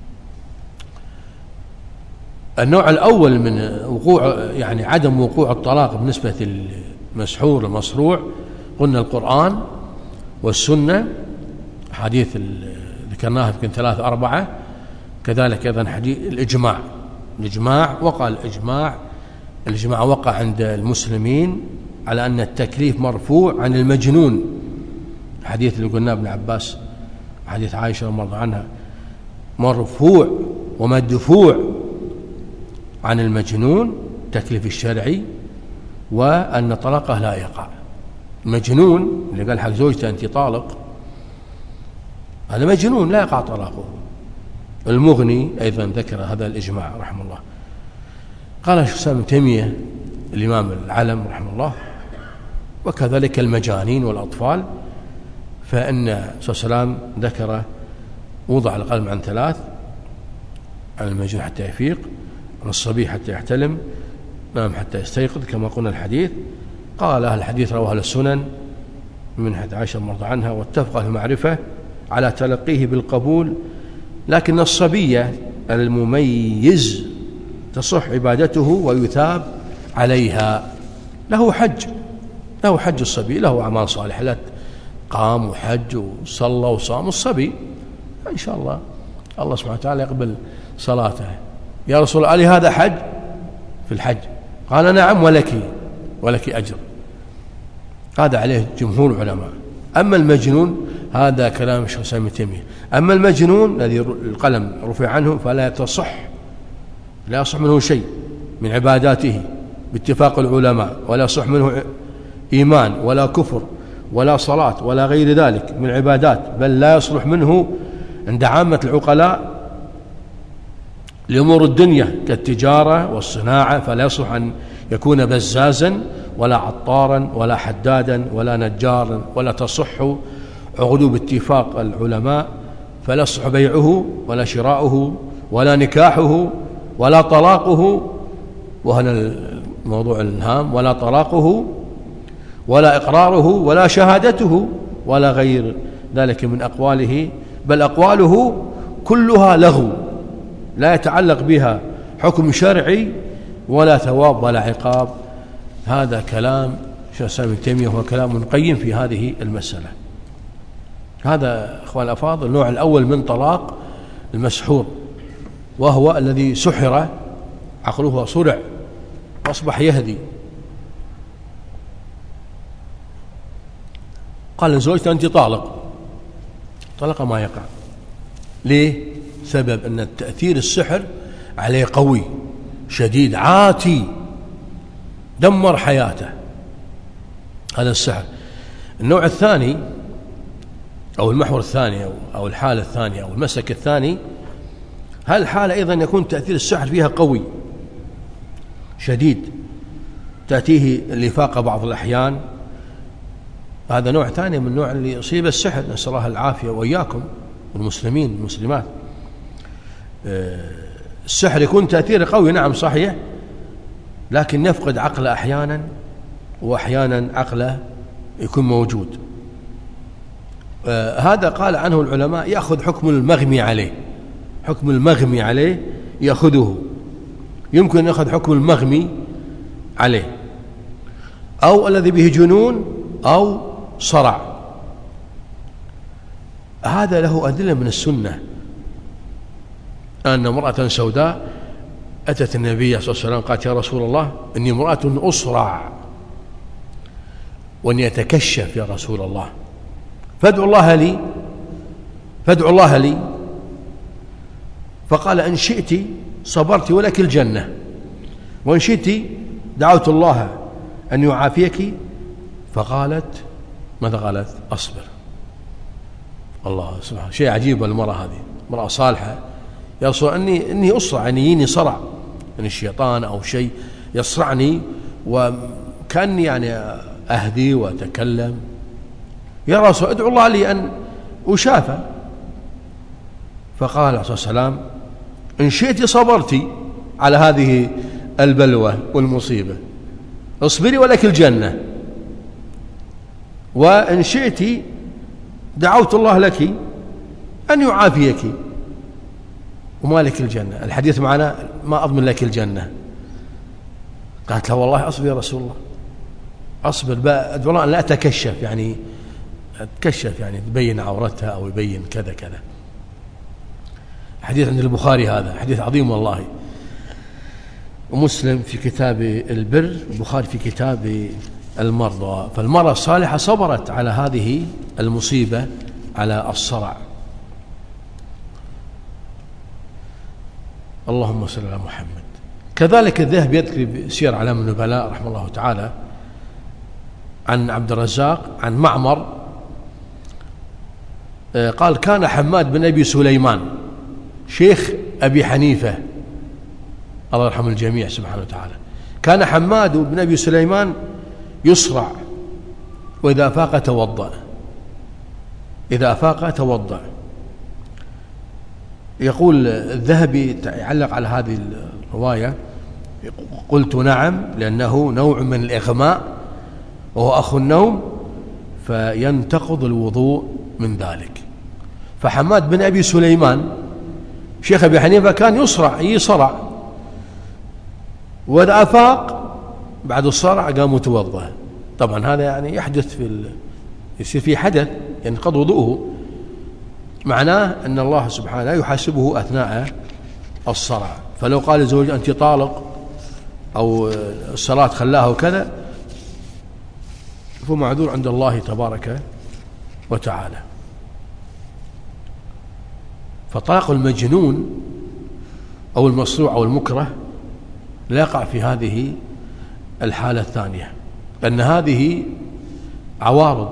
A: النوع الأول من وقوع يعني عدم وقوع الطلاق بالنسبة للمسحور المصروع، قلنا القرآن والسنة، حديث ذكرناها يمكن 3-4، كذلك أيضا حديث الإجماع وقع الإجماع وقع عند المسلمين على أن التكليف مرفوع عن المجنون، الحديث اللي قلناه ابن عباس، حديث عائشة رضي الله عنها، مرفوع ومدفوع عن المجنون تكليف الشرعي، وأن طلاقه لا يقع. المجنون اللي قال حق زوجته أنت طالق، هذا مجنون لا يقع طلاقه. المغني أيضا ذكر هذا الإجماع رحمه الله. قال الشيخ الإسلام ابن تيمية الإمام العلم رحمه الله، وكذلك المجانين والأطفال، فإن الرسول صلى الله عليه وسلم ذكر وضع القلم عن 3، عن المجنون حتى يفيق، عن الصبي حتى يحتلم، نام حتى يستيقظ كما قلنا الحديث. قال أهل الحديث رواه أهل السنن من حديث عائشة مرضى عنها، واتفق في المعرفة على تلقيه بالقبول، لكن الصبية المميز تصح عبادته ويثاب عليها، له حج الصبي، له أعمال صالحة، لا قام وحج وصلى وصام الصبي، إن شاء الله الله سبحانه وتعالى يقبل صلاته. يا رسول الله ألي هذا حج؟ في الحج قال نعم ولك أجر، هذا عليه جمهور العلماء. أما المجنون هذا كلام الشيخ الإسلام ابن تيمية، أما المجنون الذي القلم رفع عنه فلا لا يصح منه شيء من عباداته باتفاق العلماء، ولا يصح منه إيمان ولا كفر ولا صلاة ولا غير ذلك من العبادات، بل لا يصلح منه عند عامة العقلاء لأمور الدنيا كالتجارة والصناعة، فلا يصلح أن يكون بزازا ولا عطارا ولا حدادا ولا نجارا، ولا تصح عقده باتفاق العلماء، فلا يصح بيعه ولا شراؤه ولا نكاحه ولا طلاقه، وهنا الموضوع الهام، ولا طلاقه ولا إقراره ولا شهادته ولا غير ذلك من أقواله، بل أقواله كلها لغو لا يتعلق بها حكم شرعي ولا ثواب ولا عقاب. هذا كلام شيخ الإسلام ابن تيمية، هو كلام قيم في هذه المسألة. هذا أخوان الأفاضل النوع الأول من طلاق المسحور، وهو الذي سحر عقله صرع وأصبح يهدي. قال لزوجته أنت طالق ما يقع. ليه؟ سبب أن التأثير السحر عليه قوي شديد عاتي، دمر حياته، هذا السحر. النوع الثاني أو المحور الثاني أو الحالة الثانية أو المسلك الثاني، هالحالة أيضا يكون تأثير السحر فيها قوي شديد، تأتيه الإفاقة بعض الأحيان. هذا نوع ثاني من النوع اللي يصيب السحر، نسأل الله العافية وإياكم والمسلمين والمسلمات. السحر يكون تأثير قوي نعم صحيح، لكن يفقد عقله أحيانا، وأحيانا عقله يكون موجود. هذا قال عنه العلماء يأخذ حكم المغمي عليه، حكم المغمي عليه يأخذه، يمكن يأخذ حكم المغمي عليه، أو الذي به جنون أو صرع. هذا له أدلة من السنة، أن امرأة سوداء أتت النبي صلى الله عليه وسلم قالت يا رسول الله إني امرأة أصرع وأني أتكشف يا رسول الله فادعو الله لي فقال إن شئت صبرت ولك الجنة وإن شئت دعوت الله أن يعافيك. فقالت ماذا قالت؟ أصبر. الله سبحانه، شيء عجيب. المرأة هذه مرأة صالحة يا رسول إني أصرع، يعني يجيني صرع من الشيطان أو شيء يصرعني وكأني يعني أهدي وأتكلم. يا رسول ادعو الله لي أن أشافى. فقال عليه الصلاة والسلام إن شئت صبرتي على هذه البلوى والمصيبة اصبري ولك الجنة وإن شئت دعوت الله لك أن يعافيك وما لك الجنة. الحديث معنا ما أضمن لك الجنة. قالت له والله أصبر يا رسول الله، أصبر أدعو الله أن لا أتكشف، يعني أتكشف يعني تبين عورتها أو يبين كذا كذا. حديث عند البخاري، هذا حديث عظيم والله، ومسلم في كتاب البر، البخاري في كتاب المرضى. فالمرأة الصالحة صبرت على هذه المصيبة، على الصرع. اللهم صل على محمد. كذلك الذهب يذكر سير أعلام النبلاء رحمه الله تعالى عن عبد الرزاق عن معمر قال كان حماد بن أبي سليمان شيخ أبي حنيفة الله يرحم الجميع سبحانه وتعالى، كان حماد بن أبي سليمان يصرع وإذا أفاق توضأ، إذا أفاق توضأ. يقول الذهبي يعلق على هذه الرواية قلت نعم لأنه نوع من الإغماء وهو أخو النوم فينتقض الوضوء من ذلك. فحماد بن أبي سليمان شيخ أبي حنيفة كان يصرع وإذا أفاق بعد الصرع قام متوضأ. طبعا هذا يعني يحدث يصير في حدث ينقض وضوءه، معناه أن الله سبحانه يحاسبه أثناء الصرع. فلو قال لزوجه أنت طالق أو الصلاة خلاها وكذا فهو معذور عند الله تبارك وتعالى. فطلاق المجنون أو المصروع أو المكره لا يقع في هذه الحالة الثانية، لأن هذه عوارض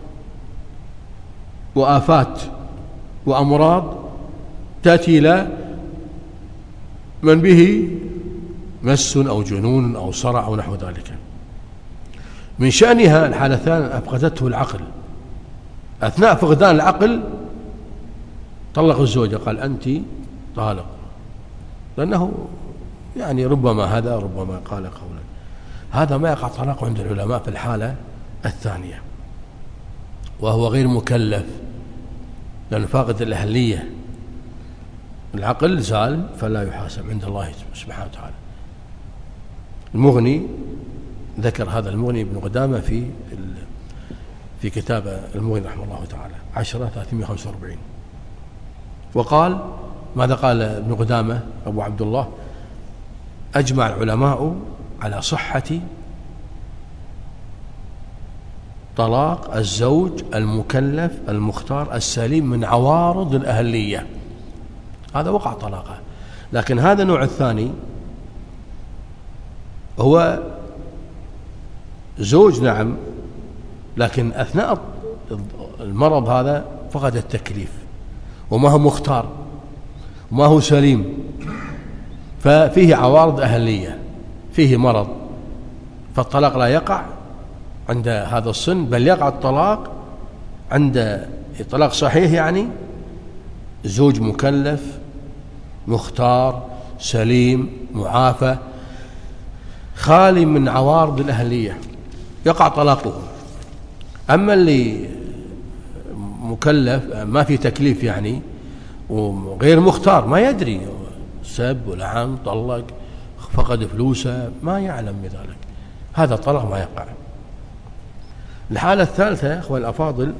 A: وآفات وأمراض تأتي إلى من به مس أو جنون أو صرع أو نحو ذلك. من شأنها الحالة الثانية أفقدته العقل، أثناء فقدان العقل طلق الزوجة قال أنت طالق، لأنه يعني ربما هذا ربما قال قولا. هذا ما يقع طلاق عند العلماء في الحالة الثانية، وهو غير مكلف لأنه فاقد الأهلية، العقل زال فلا يحاسب عند الله سبحانه وتعالى. المغني ذكر هذا المغني ابن قدامة في كتاب المغني رحمه الله تعالى 10/345. وقال ماذا قال ابن قدامة أبو عبد الله؟ أجمع العلماء على صحة طلاق الزوج المكلف المختار السليم من عوارض الأهلية، هذا وقع طلاقه. لكن هذا النوع الثاني هو زوج نعم، لكن أثناء المرض هذا فقد التكليف وما هو مختار وما هو سليم، ففيه عوارض أهلية، فيه مرض، فالطلاق لا يقع عند هذا السن، بل يقع الطلاق عند طلاق صحيح، يعني زوج مكلف مختار سليم معافى خالي من عوارض الأهلية يقع طلاقه. أما اللي مكلف ما في تكليف يعني وغير مختار ما يدري سب ولعن طلق فقد فلوسه ما يعلم بذلك، هذا الطلاق ما يقع. الحالة الثالثة أخوة الأفاضل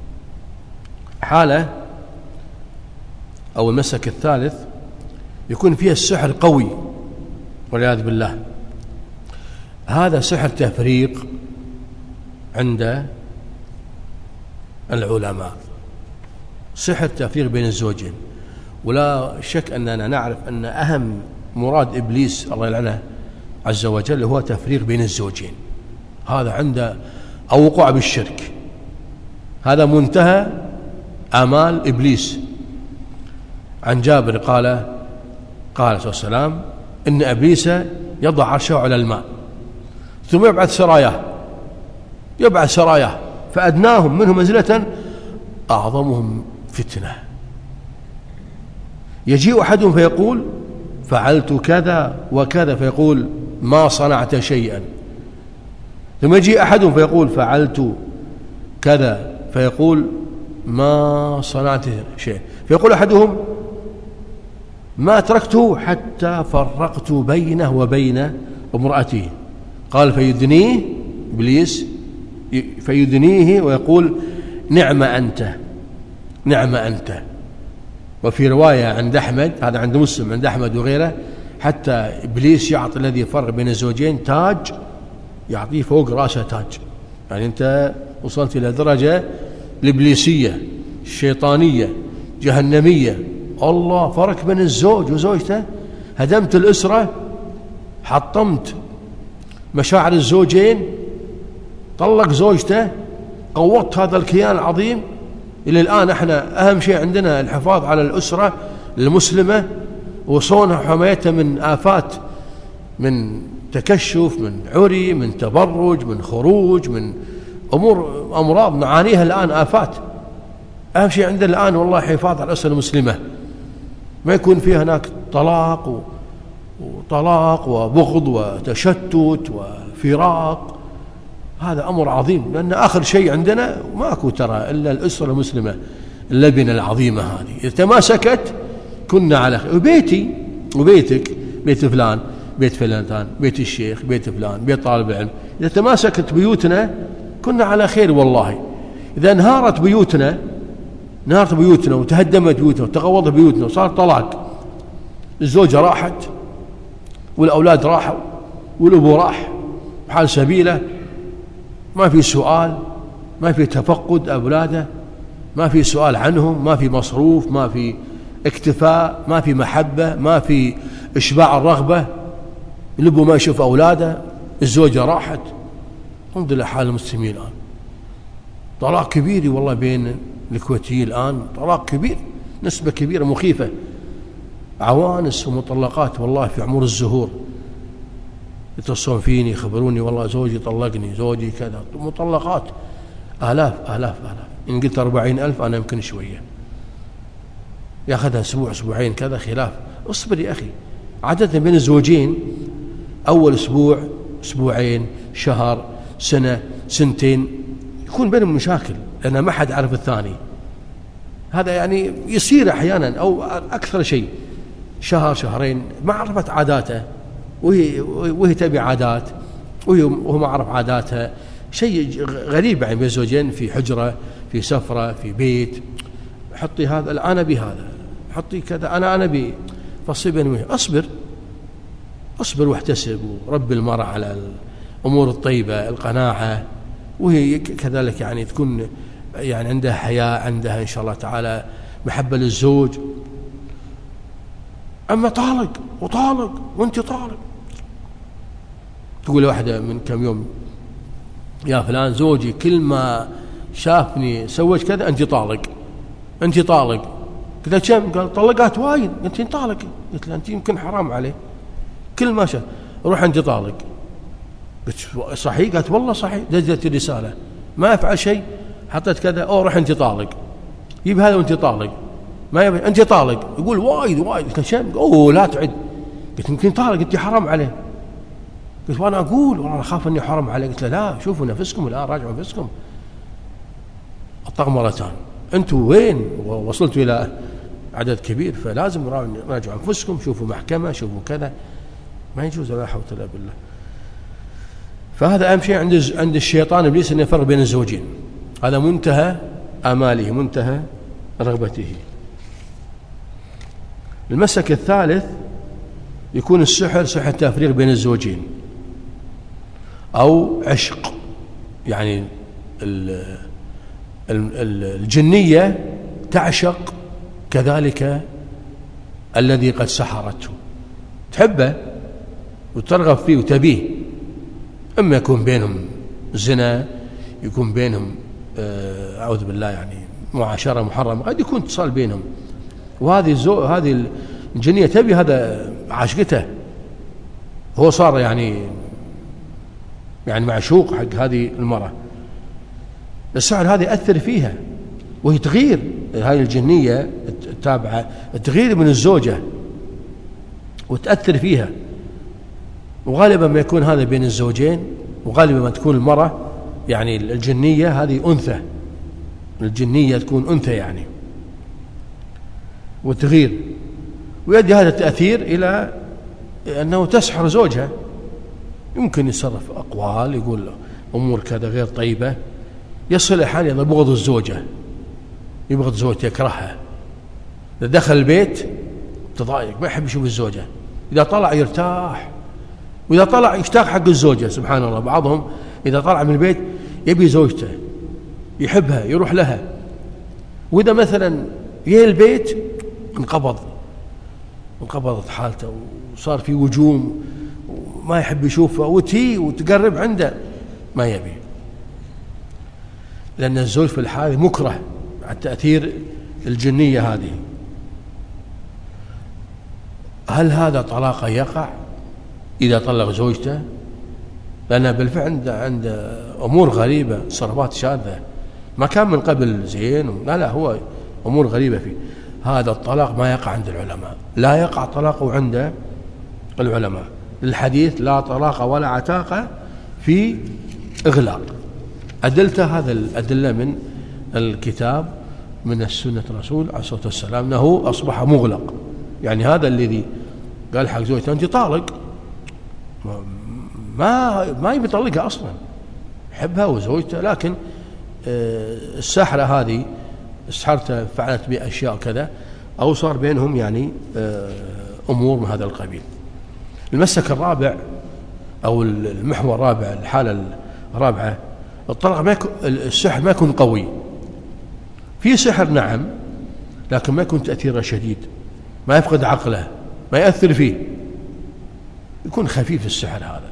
A: حالة أو المسك الثالث يكون فيها السحر قوي والعياذ بالله. هذا سحر تفريق عند العلماء، سحر تفريق بين الزوجين. ولا شك أننا نعرف أن أهم مراد إبليس الله يلعنه عز وجل هو تفريق بين الزوجين. هذا عنده أو وقوع بالشرك، هذا منتهى آمال إبليس. عن جابر قال صلى الله عليه وسلم إن إبليس يضع عرشه على الماء ثم يبعث سراياه فأدناهم منه منزلة أعظمهم فتنة. يجيء أحدهم فيقول فعلت كذا وكذا فيقول ما صنعت شيئا، ثم يجيء أحدهم فيقول فعلت كذا فيقول ما صنعت شيئا، فيقول أحدهم ما تركته حتى فرقت بينه وبين امرأته. قال فيدنيه إبليس فيدنيه ويقول نعم أنت. وفي رواية عند أحمد، هذا عند مسلم عند أحمد وغيره، حتى إبليس يعطي الذي فرق بين الزوجين تاج، يعطيه فوق رأسه تاج. يعني أنت وصلت إلى درجة الإبليسية الشيطانية جهنمية. الله فرق بين الزوج وزوجته، هدمت الأسرة، حطمت مشاعر الزوجين، طلق زوجته، قوضت هذا الكيان العظيم. إلى الآن احنا أهم شيء عندنا الحفاظ على الأسرة المسلمة وصونها وحمايتها من آفات، من تكشف، من عري، من تبرج، من خروج، من أمراض نعانيها الآن، آفات. أهم شيء عندنا الآن والله حفاظ على الأسرة المسلمة، ما يكون فيها هناك طلاق وبغض وتشتت وفراق. هذا أمر عظيم، لأن آخر شيء عندنا ماكو ترى إلا الأسرة المسلمة اللبنة العظيمة هذه. إذا تماسكت كنا على خير. وبيتك بيت فلان، بيت فلان، بيت الشيخ، بيت فلان، بيت طالب العلم، إذا تماسكت بيوتنا كنا على خير والله. إذا انهارت بيوتنا وتهدمت بيوتنا وتغوضت بيوتنا وصار طلاق، الزوجة راحت والأولاد راحوا والأبو راح بحال سبيله، ما في سؤال، ما في تفقد أولاده، ما في سؤال عنهم، ما في مصروف، ما في اكتفاء، ما في محبة، ما في إشباع الرغبة. الأبو ما يشوف أولاده، الزوجة راحت. الحمد لله حال المسلمين الآن طلاق كبير والله بين الكويتيين الآن، طلاق كبير، نسبة كبيرة مخيفة، عوانس ومطلقات والله في عمر الزهور يتصلون فيني يخبروني والله زوجي طلقني، زوجي كذا، مطلقات آلاف. إن قلت 40,000 أنا يمكن شوية، ياخذها أسبوع أسبوعين كذا خلاف. اصبر يا أخي. عادة بين الزوجين أول أسبوع أسبوعين شهر سنة سنتين يكون بينهم مشاكل، لأن ما حد عرف الثاني. هذا يعني يصير أحيانا، أو أكثر شيء شهر شهرين ما عرفت عاداته وهي تبي عادات وهو ما عرف عاداتها. شيء غريب يعني بين الزوجين، في حجرة، في سفرة، في بيت، حطي هذا أنا بهذا، حطي كذا أنا بي، فصي بينهم. أصبر واحتسب، ورب المرأة على الأمور الطيبة، القناعة، وهي كذلك يعني تكون يعني عندها حياء، عندها إن شاء الله تعالى محبة للزوج. أما طالق وانت طالق، تقول واحدة من كم يوم يا فلان زوجي كل ما شافني سويت كذا أنت طالق. قلت له كم؟ قال طلقات وايد. قلت انت طالق؟ قلت له أنت يمكن حرام عليه، كل ما شاف روح أنت طالق. قلت صحيح؟ قالت والله صحيح. دزت الرسالة ما يفعل شيء، حطيت كذا، روح أنت طالق، يجيب هذا وأنت طالق، ما يبي أنت طالق، يقول وايد. قلت شام؟ لا تعد. قلت يمكن طالق، أنت حرام عليه. قلت وانا اقول والله اخاف اني حرام عليه. قلت له لا، شوفوا نفسكم الان، راجعوا نفسكم. الطغمرتان انتم وين وصلتوا الى عدد كبير، فلازم راجعوا انفسكم، شوفوا محكمه، شوفوا كذا، ما يجوز. لا حول ولا بالله. فهذا اهم شيء عند الشيطان ابليس، ان يفرق بين الزوجين. هذا منتهى اماله، منتهى رغبته. المسك الثالث يكون السحر سحر تفريق بين الزوجين أو عشق، يعني الجنية تعشق كذلك الذي قد سحرته، تحبه وترغب فيه وتبيه، إما يكون بينهم زنا، يكون بينهم أعوذ بالله يعني معاشرة محرمة، قد يكون اتصال بينهم، وهذه الجنية تبي هذا عاشقته، هو صار يعني معشوق حق هذه المرأة. السحر هذا يأثر فيها وهي تغير، هذه الجنية التابعة تغير من الزوجة وتأثر فيها، وغالبا ما يكون هذا بين الزوجين، وغالبا ما تكون المرأة يعني الجنية هذه أنثى، الجنية تكون أنثى يعني وتغير، ويؤدي هذا التأثير إلى أنه تسحر زوجها، يمكن يتصرف أقوال، يقول أمور كذا غير طيبة، يصل أحيانا إلى بغض الزوجة، يبغض زوجته، يكرهها، إذا دخل البيت تضايق، ما يحب يشوف الزوجة، إذا طلع يرتاح، وإذا طلع يشتاق حق الزوجة. سبحان الله، بعضهم إذا طلع من البيت يبي زوجته، يحبها، يروح لها، وإذا مثلا جاء البيت انقبضت حالته وصار في وجوم وما يحب يشوفها، وتقرب عنده ما يبي، لأن الزوج في الحال مكره على تأثير الجنية هذه. هل هذا طلاق يقع إذا طلق زوجته؟ لأن بالفعل عند أمور غريبة، تصرفات شاذة، ما كان من قبل زين، لا هو أمور غريبة فيه. هذا الطلاق ما يقع عند العلماء، لا يقع طلاقه عند العلماء. الحديث لا طلاق ولا عتاق في إغلاق. أدلته هذا الأدلة من الكتاب، من السنة الرسول عليه الصلاة والسلام، أنه أصبح مغلق، يعني هذا الذي قال حق زوجته أنت طالق، ما يبي يطلقها أصلا، يحبها وزوجته، لكن الساحرة هذه سحرته، فعلت بأشياء كذا، أو صار بينهم يعني أمور من هذا القبيل. المسك الرابع أو المحور الرابع، الحالة الرابعة، الطلاق السحر ما يكون قوي، في سحر نعم، لكن ما يكون تأثيره شديد، ما يفقد عقله، ما يأثر فيه، يكون خفيف السحر هذا،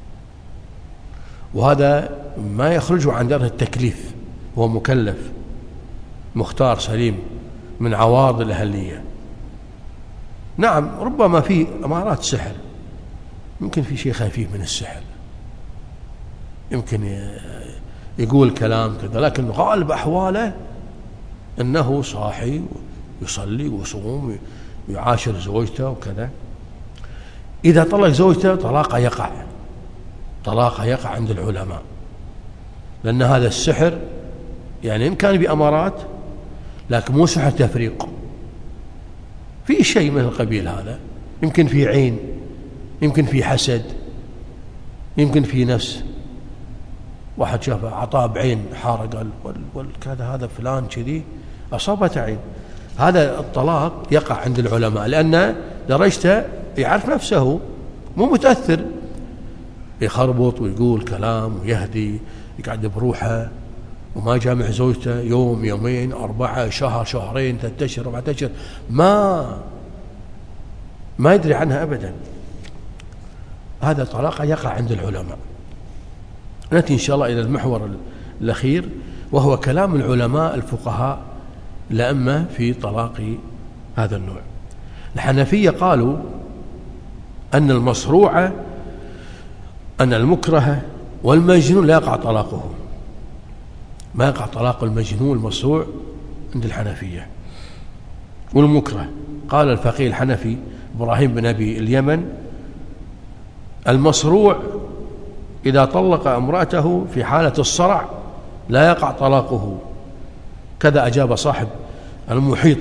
A: وهذا ما يخرجه عن دائرة التكليف، هو مكلف مختار سليم من عوارض الأهلية. نعم ربما في أمارات سحر، يمكن في شيء خفيف من السحر، يمكن يقول كلام كذا، لكن غالب أحواله أنه صاحي يصلي ويصوم ويعاشر زوجته وكذا. إذا طلق زوجته طلاقه يقع عند العلماء، لأن هذا السحر يعني إن كان بأمارات لكن مو سحر تفريق، في شيء من القبيل هذا، يمكن في عين، يمكن في حسد، يمكن في نفس، واحد شافه عطاه بعين حارة قال والكذا هذا فلان كذي أصابته عين. هذا الطلاق يقع عند العلماء، لأن درجته يعرف نفسه، مو متأثر، يخربط ويقول كلام ويهدي، يقعد بروحه، وما جامع زوجته يوم يومين 4 شهر شهرين 3 أشهر 4 أشهر، ما يدري عنها أبدا. هذا طلاق يقع عند العلماء. نأتي إن شاء الله إلى المحور الأخير، وهو كلام العلماء الفقهاء الأئمة في طلاق هذا النوع. الحنفية قالوا أن المصروع، أن المكره والمجنون لا يقع طلاقه، ما يقع طلاق المجنون المصروع عند الحنفية. والمكره قال الفقيه الحنفي إبراهيم بن أبي اليمن: المصروع إذا طلق امرأته في حالة الصرع لا يقع طلاقه. كذا أجاب صاحب المحيط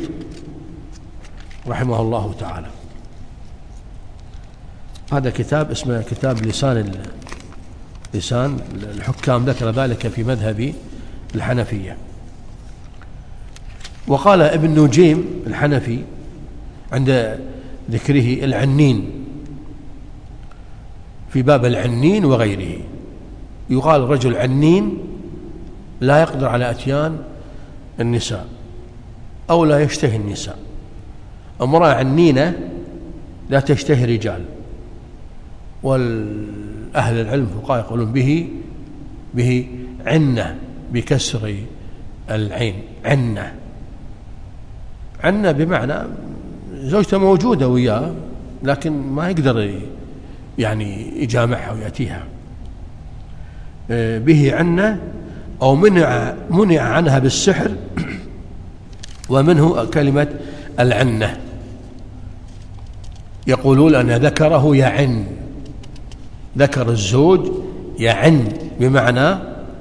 A: رحمه الله تعالى. هذا كتاب اسمه كتاب لسان الحكام، ذكر ذلك في مذهب الحنفية. وقال ابن نجيم الحنفي عند ذكره العنين في باب العنين وغيره. يقال رجل عنين لا يقدر على أتيان النساء أو لا يشتهي النساء. امرأة عنينة لا تشتهي رجال، والأهل العلم فقهاء يقولون به عنة بكسر العين. عنة بمعنى زوجته موجودة وياه لكن ما يقدر يعني يجامعها ويأتيها. به عنة أو منع عنها بالسحر، ومنه كلمة العنة. يقولون أن ذكره يعن، ذكر الزوج يعن بمعنى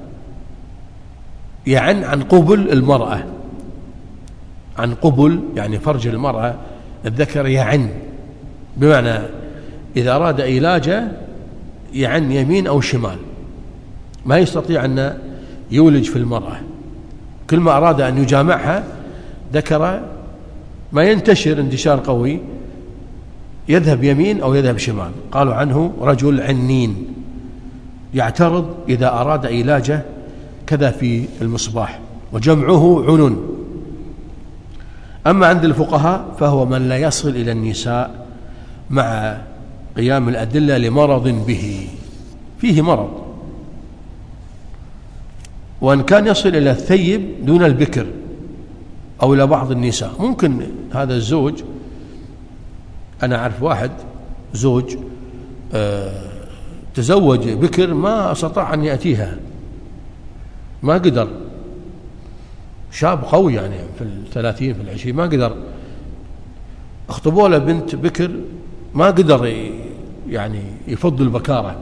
A: يعن عن قبل المرأة، عن قبل يعني فرج المرأة. الذكر يعن بمعنى إذا أراد علاجه يعن يمين أو شمال، ما يستطيع أن يولج في المرأة. كل ما أراد أن يجامعها ذكر ما ينتشر انتشار قوي، يذهب يمين أو يذهب شمال. قالوا عنه رجل عنين يعترض إذا أراد علاجه، كذا في المصباح، وجمعه عنن. أما عند الفقهاء فهو من لا يصل إلى النساء مع قيام الأدلة لمرض به، فيه مرض. وأن كان يصل إلى الثيب دون البكر أو إلى بعض النساء. ممكن هذا الزوج، أنا أعرف واحد زوج تزوج بكر ما استطاع أن يأتيها، ما قدر، شاب قوي يعني في 30 في 20 ما قدر. اخطبوا له بنت بكر ما قدر يعني يفض البكارة.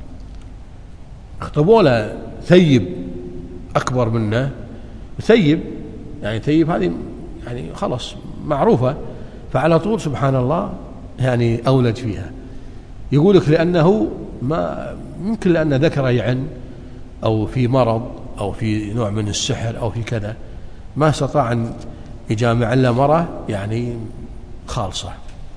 A: اخطبوا له ثيب أكبر منه، ثيب يعني ثيب هذه يعني خلص معروفة، فعلى طول سبحان الله يعني أولد فيها. يقول لك لأنه ما يمكن، لأن ذكر يعن أو في مرض أو في نوع من السحر أو في كذا، ما استطاع أن يجامع إلا مرة يعني خالصة.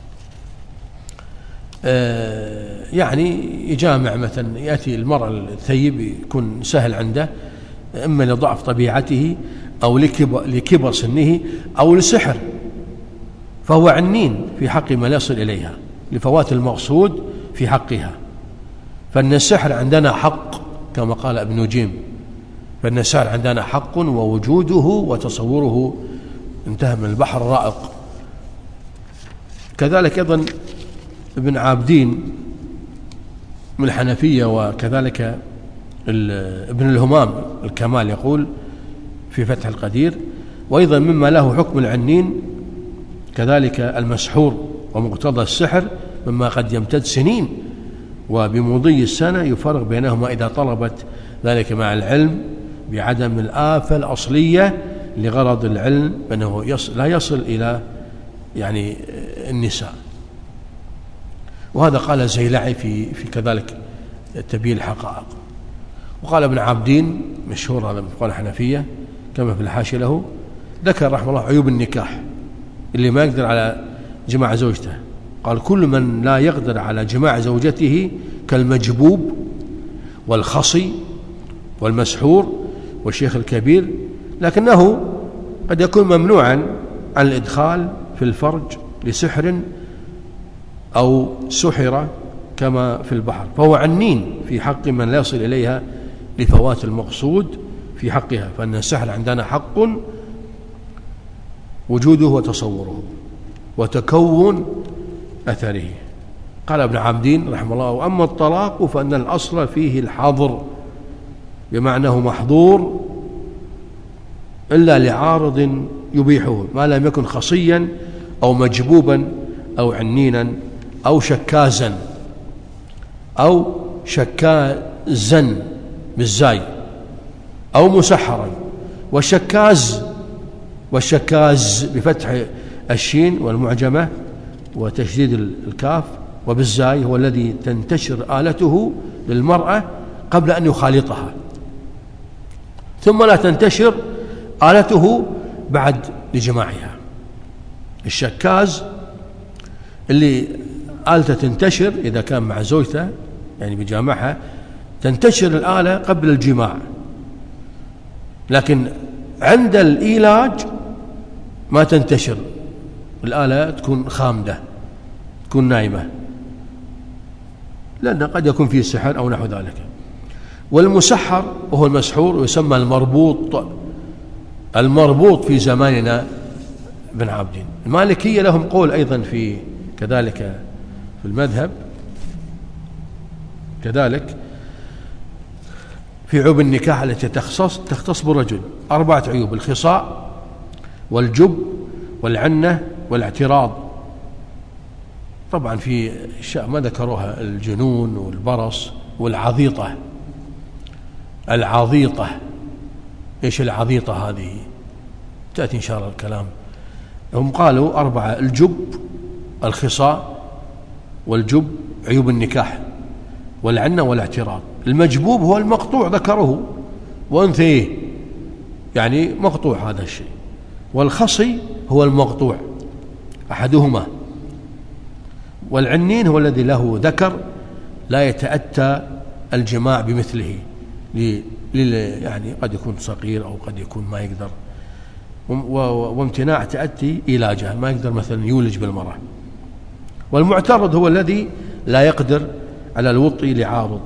A: يعني يجامع مثلا، يأتي المرأة الثيب يكون سهل عنده، إما لضعف طبيعته أو لكبر سنه أو لسحر، فهو عنين في حق ما يصل إليها لفوات المقصود في حقها. فإن السحر عندنا حق كما قال ابن نجيم، فإن السحر عندنا حق ووجوده وتصوره انتهى من البحر الرائق. كذلك أيضا ابن عابدين من الحنفية، وكذلك ابن الهمام الكمال يقول في فتح القدير، وأيضا مما له حكم العنين كذلك المسحور ومقتضى السحر مما قد يمتد سنين، وبمضي السنة يفرق بينهما إذا طلبت ذلك مع العلم بعدم الآفة الأصلية لغرض العلم بأنه لا يصل إلى يعني النساء. وهذا قال الزيلعي في كذلك تبيين الحقائق. وقال ابن عابدين مشهور هذا من قول الحنفية كما في الحاشية له، ذكر رحمه الله عيوب النكاح اللي ما يقدر على جماع زوجته. قال كل من لا يقدر على جماع زوجته كالمجبوب والخصي والمسحور والشيخ الكبير، لكنه قد يكون ممنوعا عن الإدخال في الفرج لسحر أو سحر كما في البحر، فهو عنين في حق من لا يصل إليها لفوات المقصود في حقها. فإن السحر عندنا حق وجوده وتصوره وتكون أثره. قال ابن عابدين رحمه الله: وأما الطلاق فإن الأصل فيه الحظر، بمعناه محظور إلا لعارض يبيحه، ما لم يكن خصيا أو مجبوبا أو عنينا أو شكازا بالزاي أو مسحرا. والشكاز بفتح الشين والمعجمة وتشديد الكاف وبالزاي هو الذي تنتشر آلته للمرأة قبل أن يخالطها، ثم لا تنتشر آلته بعد لجماعها. الشكاز اللي آلته تنتشر إذا كان مع زوجته يعني بجامعها تنتشر الآلة قبل الجماع، لكن عند الإيلاج ما تنتشر الآلة، تكون خامدة، تكون نايمة، لأن قد يكون فيه سحر أو نحو ذلك. والمسحر وهو المسحور ويسمى المربوط في زماننا بن عابدين. المالكية لهم قول أيضا في كذلك في المذهب، كذلك في عيوب النكاح التي تختص بالرجل 4 عيوب: الخصاء والجب والعنة والاعتراض. طبعا في أشياء ما ذكروها: الجنون والبرص والعضيطة. العضيطة إيش العضيطة هذه؟ تأتي إن شاء الله الكلام. هم قالوا 4: الجب، الخصاء والجب عيوب النكاح، والعنة والاعتراض. المجبوب هو المقطوع ذكره وأنثيه، يعني مقطوع هذا الشيء. والخصي هو المقطوع أحدهما. والعنين هو الذي له ذكر لا يتأتى الجماع بمثله، يعني قد يكون صغير أو قد يكون ما يقدر، وامتناع تأتي علاجه، ما يقدر مثلا يولج بالمرأة. والمعترض هو الذي لا يقدر على الوطء لعارض.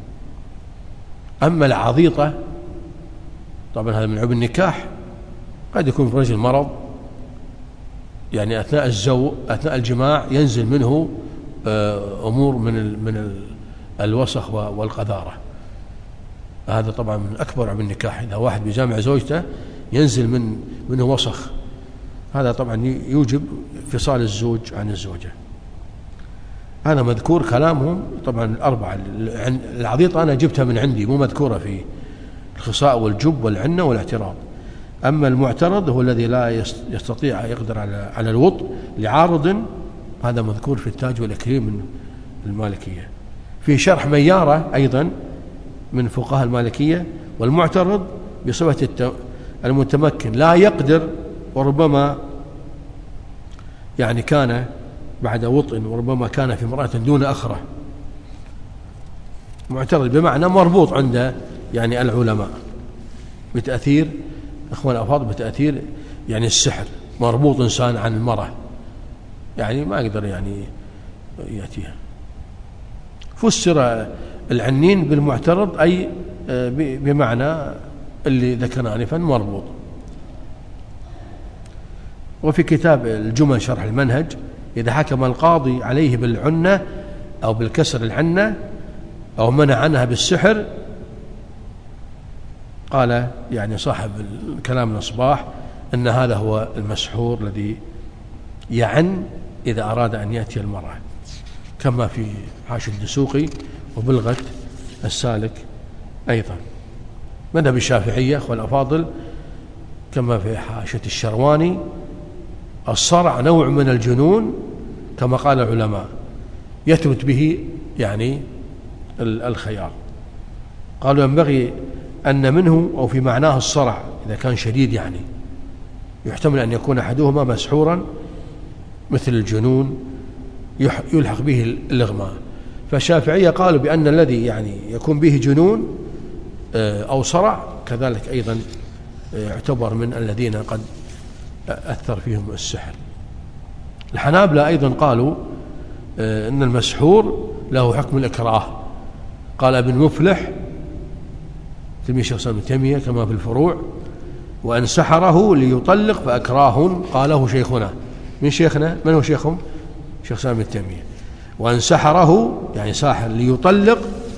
A: أما العضيطة طبعا هذا من عيوب النكاح، قد يكون في رجل مرض، يعني أثناء الجماع ينزل منه أمور من الوسخ والقذارة. هذا طبعا من أكبر عيوب النكاح، إذا واحد بيجامع زوجته ينزل منه وسخ، هذا طبعا يوجب انفصال الزوج عن الزوجة. هذا مذكور كلامهم طبعا 4. العضيطة أنا جبتها من عندي، مو مذكورة في الخصاء والجب والعنة والاعتراض. أما المعترض هو الذي لا يستطيع يقدر على الوطء لعارض، هذا مذكور في التاج والإكليل من المالكية. في شرح ميارة أيضا من فقهاء المالكية: والمعترض بصفة المتمكن لا يقدر، وربما يعني كان بعد وطء، وربما كان في امرأة دون أخرى. معترض بمعنى مربوط عند يعني العلماء بتأثير، أخوان الأفاضل، بتأثير يعني السحر، مربوط إنسان عن المرأة، يعني ما يقدر يعني يأتيها. فسر العنين بالمعترض أي بمعنى اللي ذكرنا آنفا، مربوط. وفي كتاب الجمل شرح المنهج: إذا حكم القاضي عليه بالعنة أو بالكسر العنة أو منع عنها بالسحر، قال يعني صاحب الكلام الإصباح أن هذا هو المسحور الذي يعن إذا أراد أن يأتي المرأة، كما في حاشية الدسوقي وبلغة السالك أيضا. مذهب الشافعية أخوة الأفاضل كما في حاشية الشرواني: الصرع نوع من الجنون كما قال العلماء، يثبت به يعني الخيار. قالوا ينبغي أن منه أو في معناه الصرع إذا كان شديد، يعني يحتمل أن يكون أحدهما مسحورا مثل الجنون يلحق به الإغماء. فالشافعية قالوا بأن الذي يعني يكون به جنون أو صرع كذلك أيضا يعتبر من الذين قد أثر فيهم السحر. الحنابلة أيضا قالوا أن المسحور له حكم الإكراه. قال ابن مفلح تلميذ شيخ الإسلام ابن تيمية كما في الفروع: وأن سحره ليطلق فأكراه، قاله شيخنا. من شيخنا؟ من هو شيخهم؟ شيخ الإسلام ابن تيمية. وأن سحره يعني ساحر ليطلق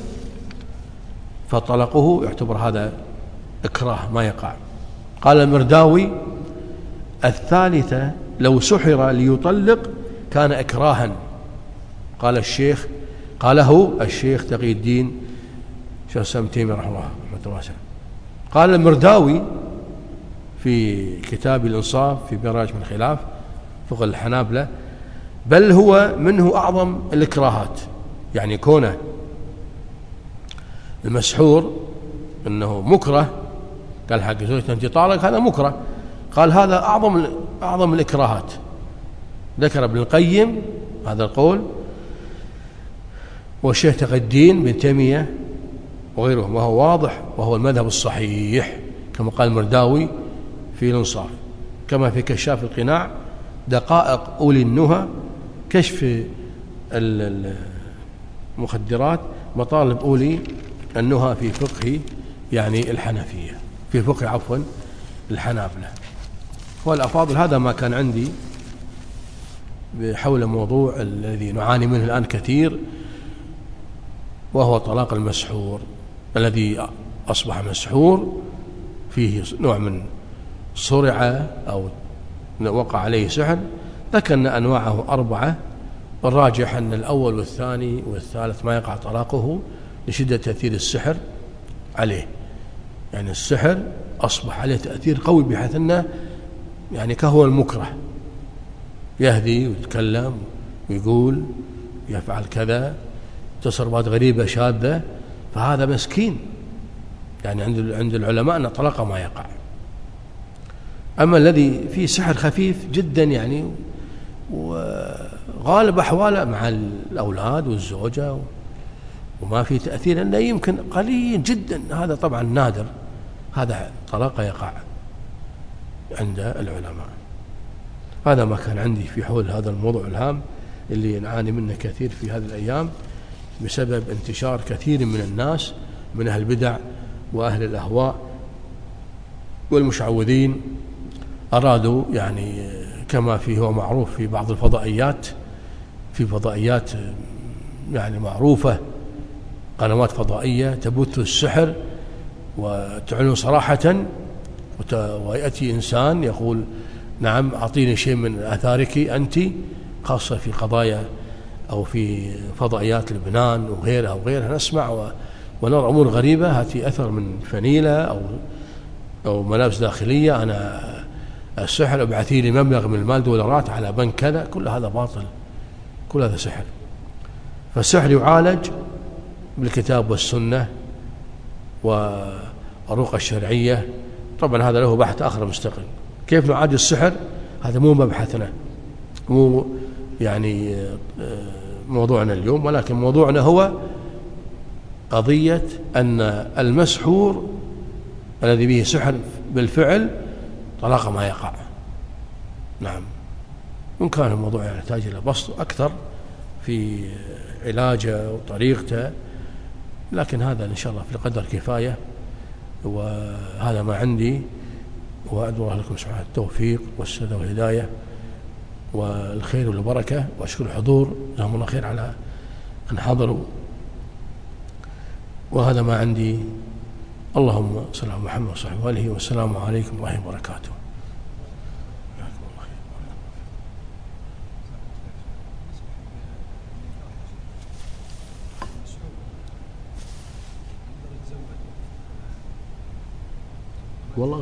A: فطلقه، يعتبر هذا إكراه ما يقع. قال المرداوي: الثالثة لو سحر ليطلق كان إكراها. قاله الشيخ تقي الدين شيخ الإسلام ابن تيمية رحمه الله رحمة الله واسعة. قال المرداوي في كتاب الإنصاف في براج من خلاف فقه الحنابلة: بل هو منه أعظم الإكراهات، يعني كونه المسحور أنه مكره، قال حق زوجته أنت طالق، هذا مكره. قال هذا أعظم الإكراهات. ذكر ابن القيم هذا القول والشيخ تقي الدين بن تيمية وغيرهم، وهو واضح وهو المذهب الصحيح كما قال المرداوي في الإنصاف، كما في كشاف القناع دقائق أولي النهى كشف المخدرات مطالب أولي النهى في فقه يعني الحنفية، في فقه عفوا الحنابلة. والأفاضل هذا ما كان عندي حول الموضوع الذي نعاني منه الآن كثير، وهو طلاق المسحور الذي أصبح مسحور فيه نوع من صرع أو وقع عليه سحر. ذكرنا أنواعه 4، والراجح أن الأول والثاني والثالث ما يقع طلاقه لشدة تأثير السحر عليه، يعني السحر أصبح عليه تأثير قوي بحيث أنه يعني كهو المكره، يهدي ويتكلم ويقول يفعل كذا، تصرفات غريبة شاذة، فهذا مسكين يعني عند العلماء أن طلاقه ما يقع. أما الذي فيه سحر خفيف جدا يعني وغالب أحواله مع الأولاد والزوجة وما في تأثير إلا يمكن قليل جدا، هذا طبعا نادر، هذا طلاقه يقع عند العلماء. هذا ما كان عندي في حول هذا الموضوع الهام اللي نعاني منه كثير في هذه الأيام بسبب انتشار كثير من الناس من أهل البدع وأهل الأهواء والمشعوذين، أرادوا يعني كما فيه هو معروف في بعض الفضائيات، في فضائيات يعني معروفة قنوات فضائية تبث السحر وتعلن صراحة، ويأتي إنسان يقول نعم أعطيني شيء من آثارك أنت، خاصة في قضايا أو في فضائيات لبنان وغيرها نسمع ونرى أمور غريبة، هاتي أثر من فنيلة أو ملابس داخلية، أنا السحر ابعثي لي مبلغ من المال دولارات على بنك كذا، كل هذا باطل، كل هذا سحر. فالسحر يعالج بالكتاب والسنة والرقى الشرعية، طبعا هذا له بحث آخر مستقل. كيف نعالج السحر هذا مو مبحثنا، مو يعني موضوعنا اليوم، ولكن موضوعنا هو قضية أن المسحور الذي به سحر بالفعل طلاقه ما يقع. نعم، وإن كان الموضوع يحتاج إلى بسط أكثر في علاجه وطريقته، لكن هذا إن شاء الله في القدر كفاية، وهذا ما عندي، وأدعو الله لكم سبحانه التوفيق والسداد والهداية والخير والبركة، وأشكر الحضور جزاهم الله خير على أن حضروا، وهذا ما عندي. اللهم صل على محمد وصحبه وآله، والسلام عليكم ورحمة الله وبركاته. والله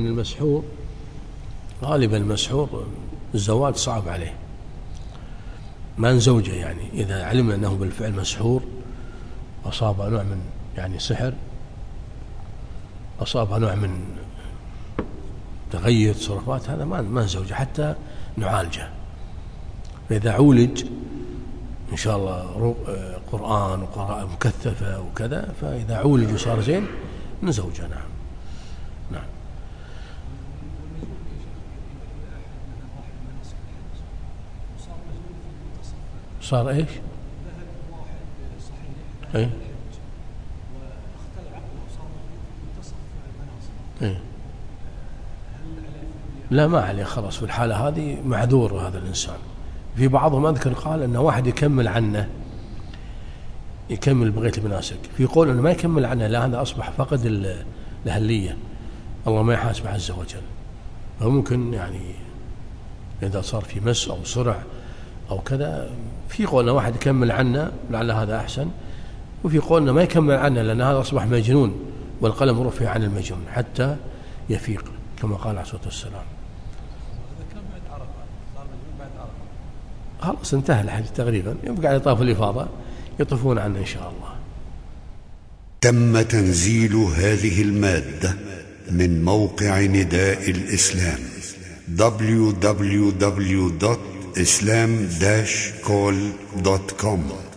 A: غالبا المسحور الزواج صعب عليه، ما نزوجه يعني إذا علمنا أنه بالفعل مسحور أصاب نوع من يعني سحر، أصاب نوع من تغير تصرفات، هذا ما نزوجه حتى نعالجه. فإذا عولج إن شاء الله قرآن وقراءة مكثفة وكذا، فإذا عولج وصار زين نزوجه. نعم. نعم. صار ايش؟ ايه؟ ايه؟ لا ما عليه خلاص، في الحالة هذه معذور هذا الإنسان. في بعضهم أذكر قال أن واحد يكمل عنه، يكمل بغية المناسك، في قول أنه ما يكمل عنه، لا هذا أصبح فقد الأهلية، الله ما يحاسب عز وجل. فممكن يعني إذا صار في مس أو صرع أو كذا، في قولنا واحد يكمل عنا لعل هذا أحسن، وفي قولنا ما يكمل عنا لأن هذا أصبح مجنون، والقلم رفع عن المجنون حتى يفيق كما قال عليه الصلاة والسلام.
B: إذا كان بعد عرفة صار مجنون بعد عرفة
A: خلاص انتهى الحديث تقريبا، يبقى على طاف الإفاضة يطوفون عنه إن شاء الله.
C: تم تنزيل هذه المادة من موقع نداء الإسلام www.islam-call.com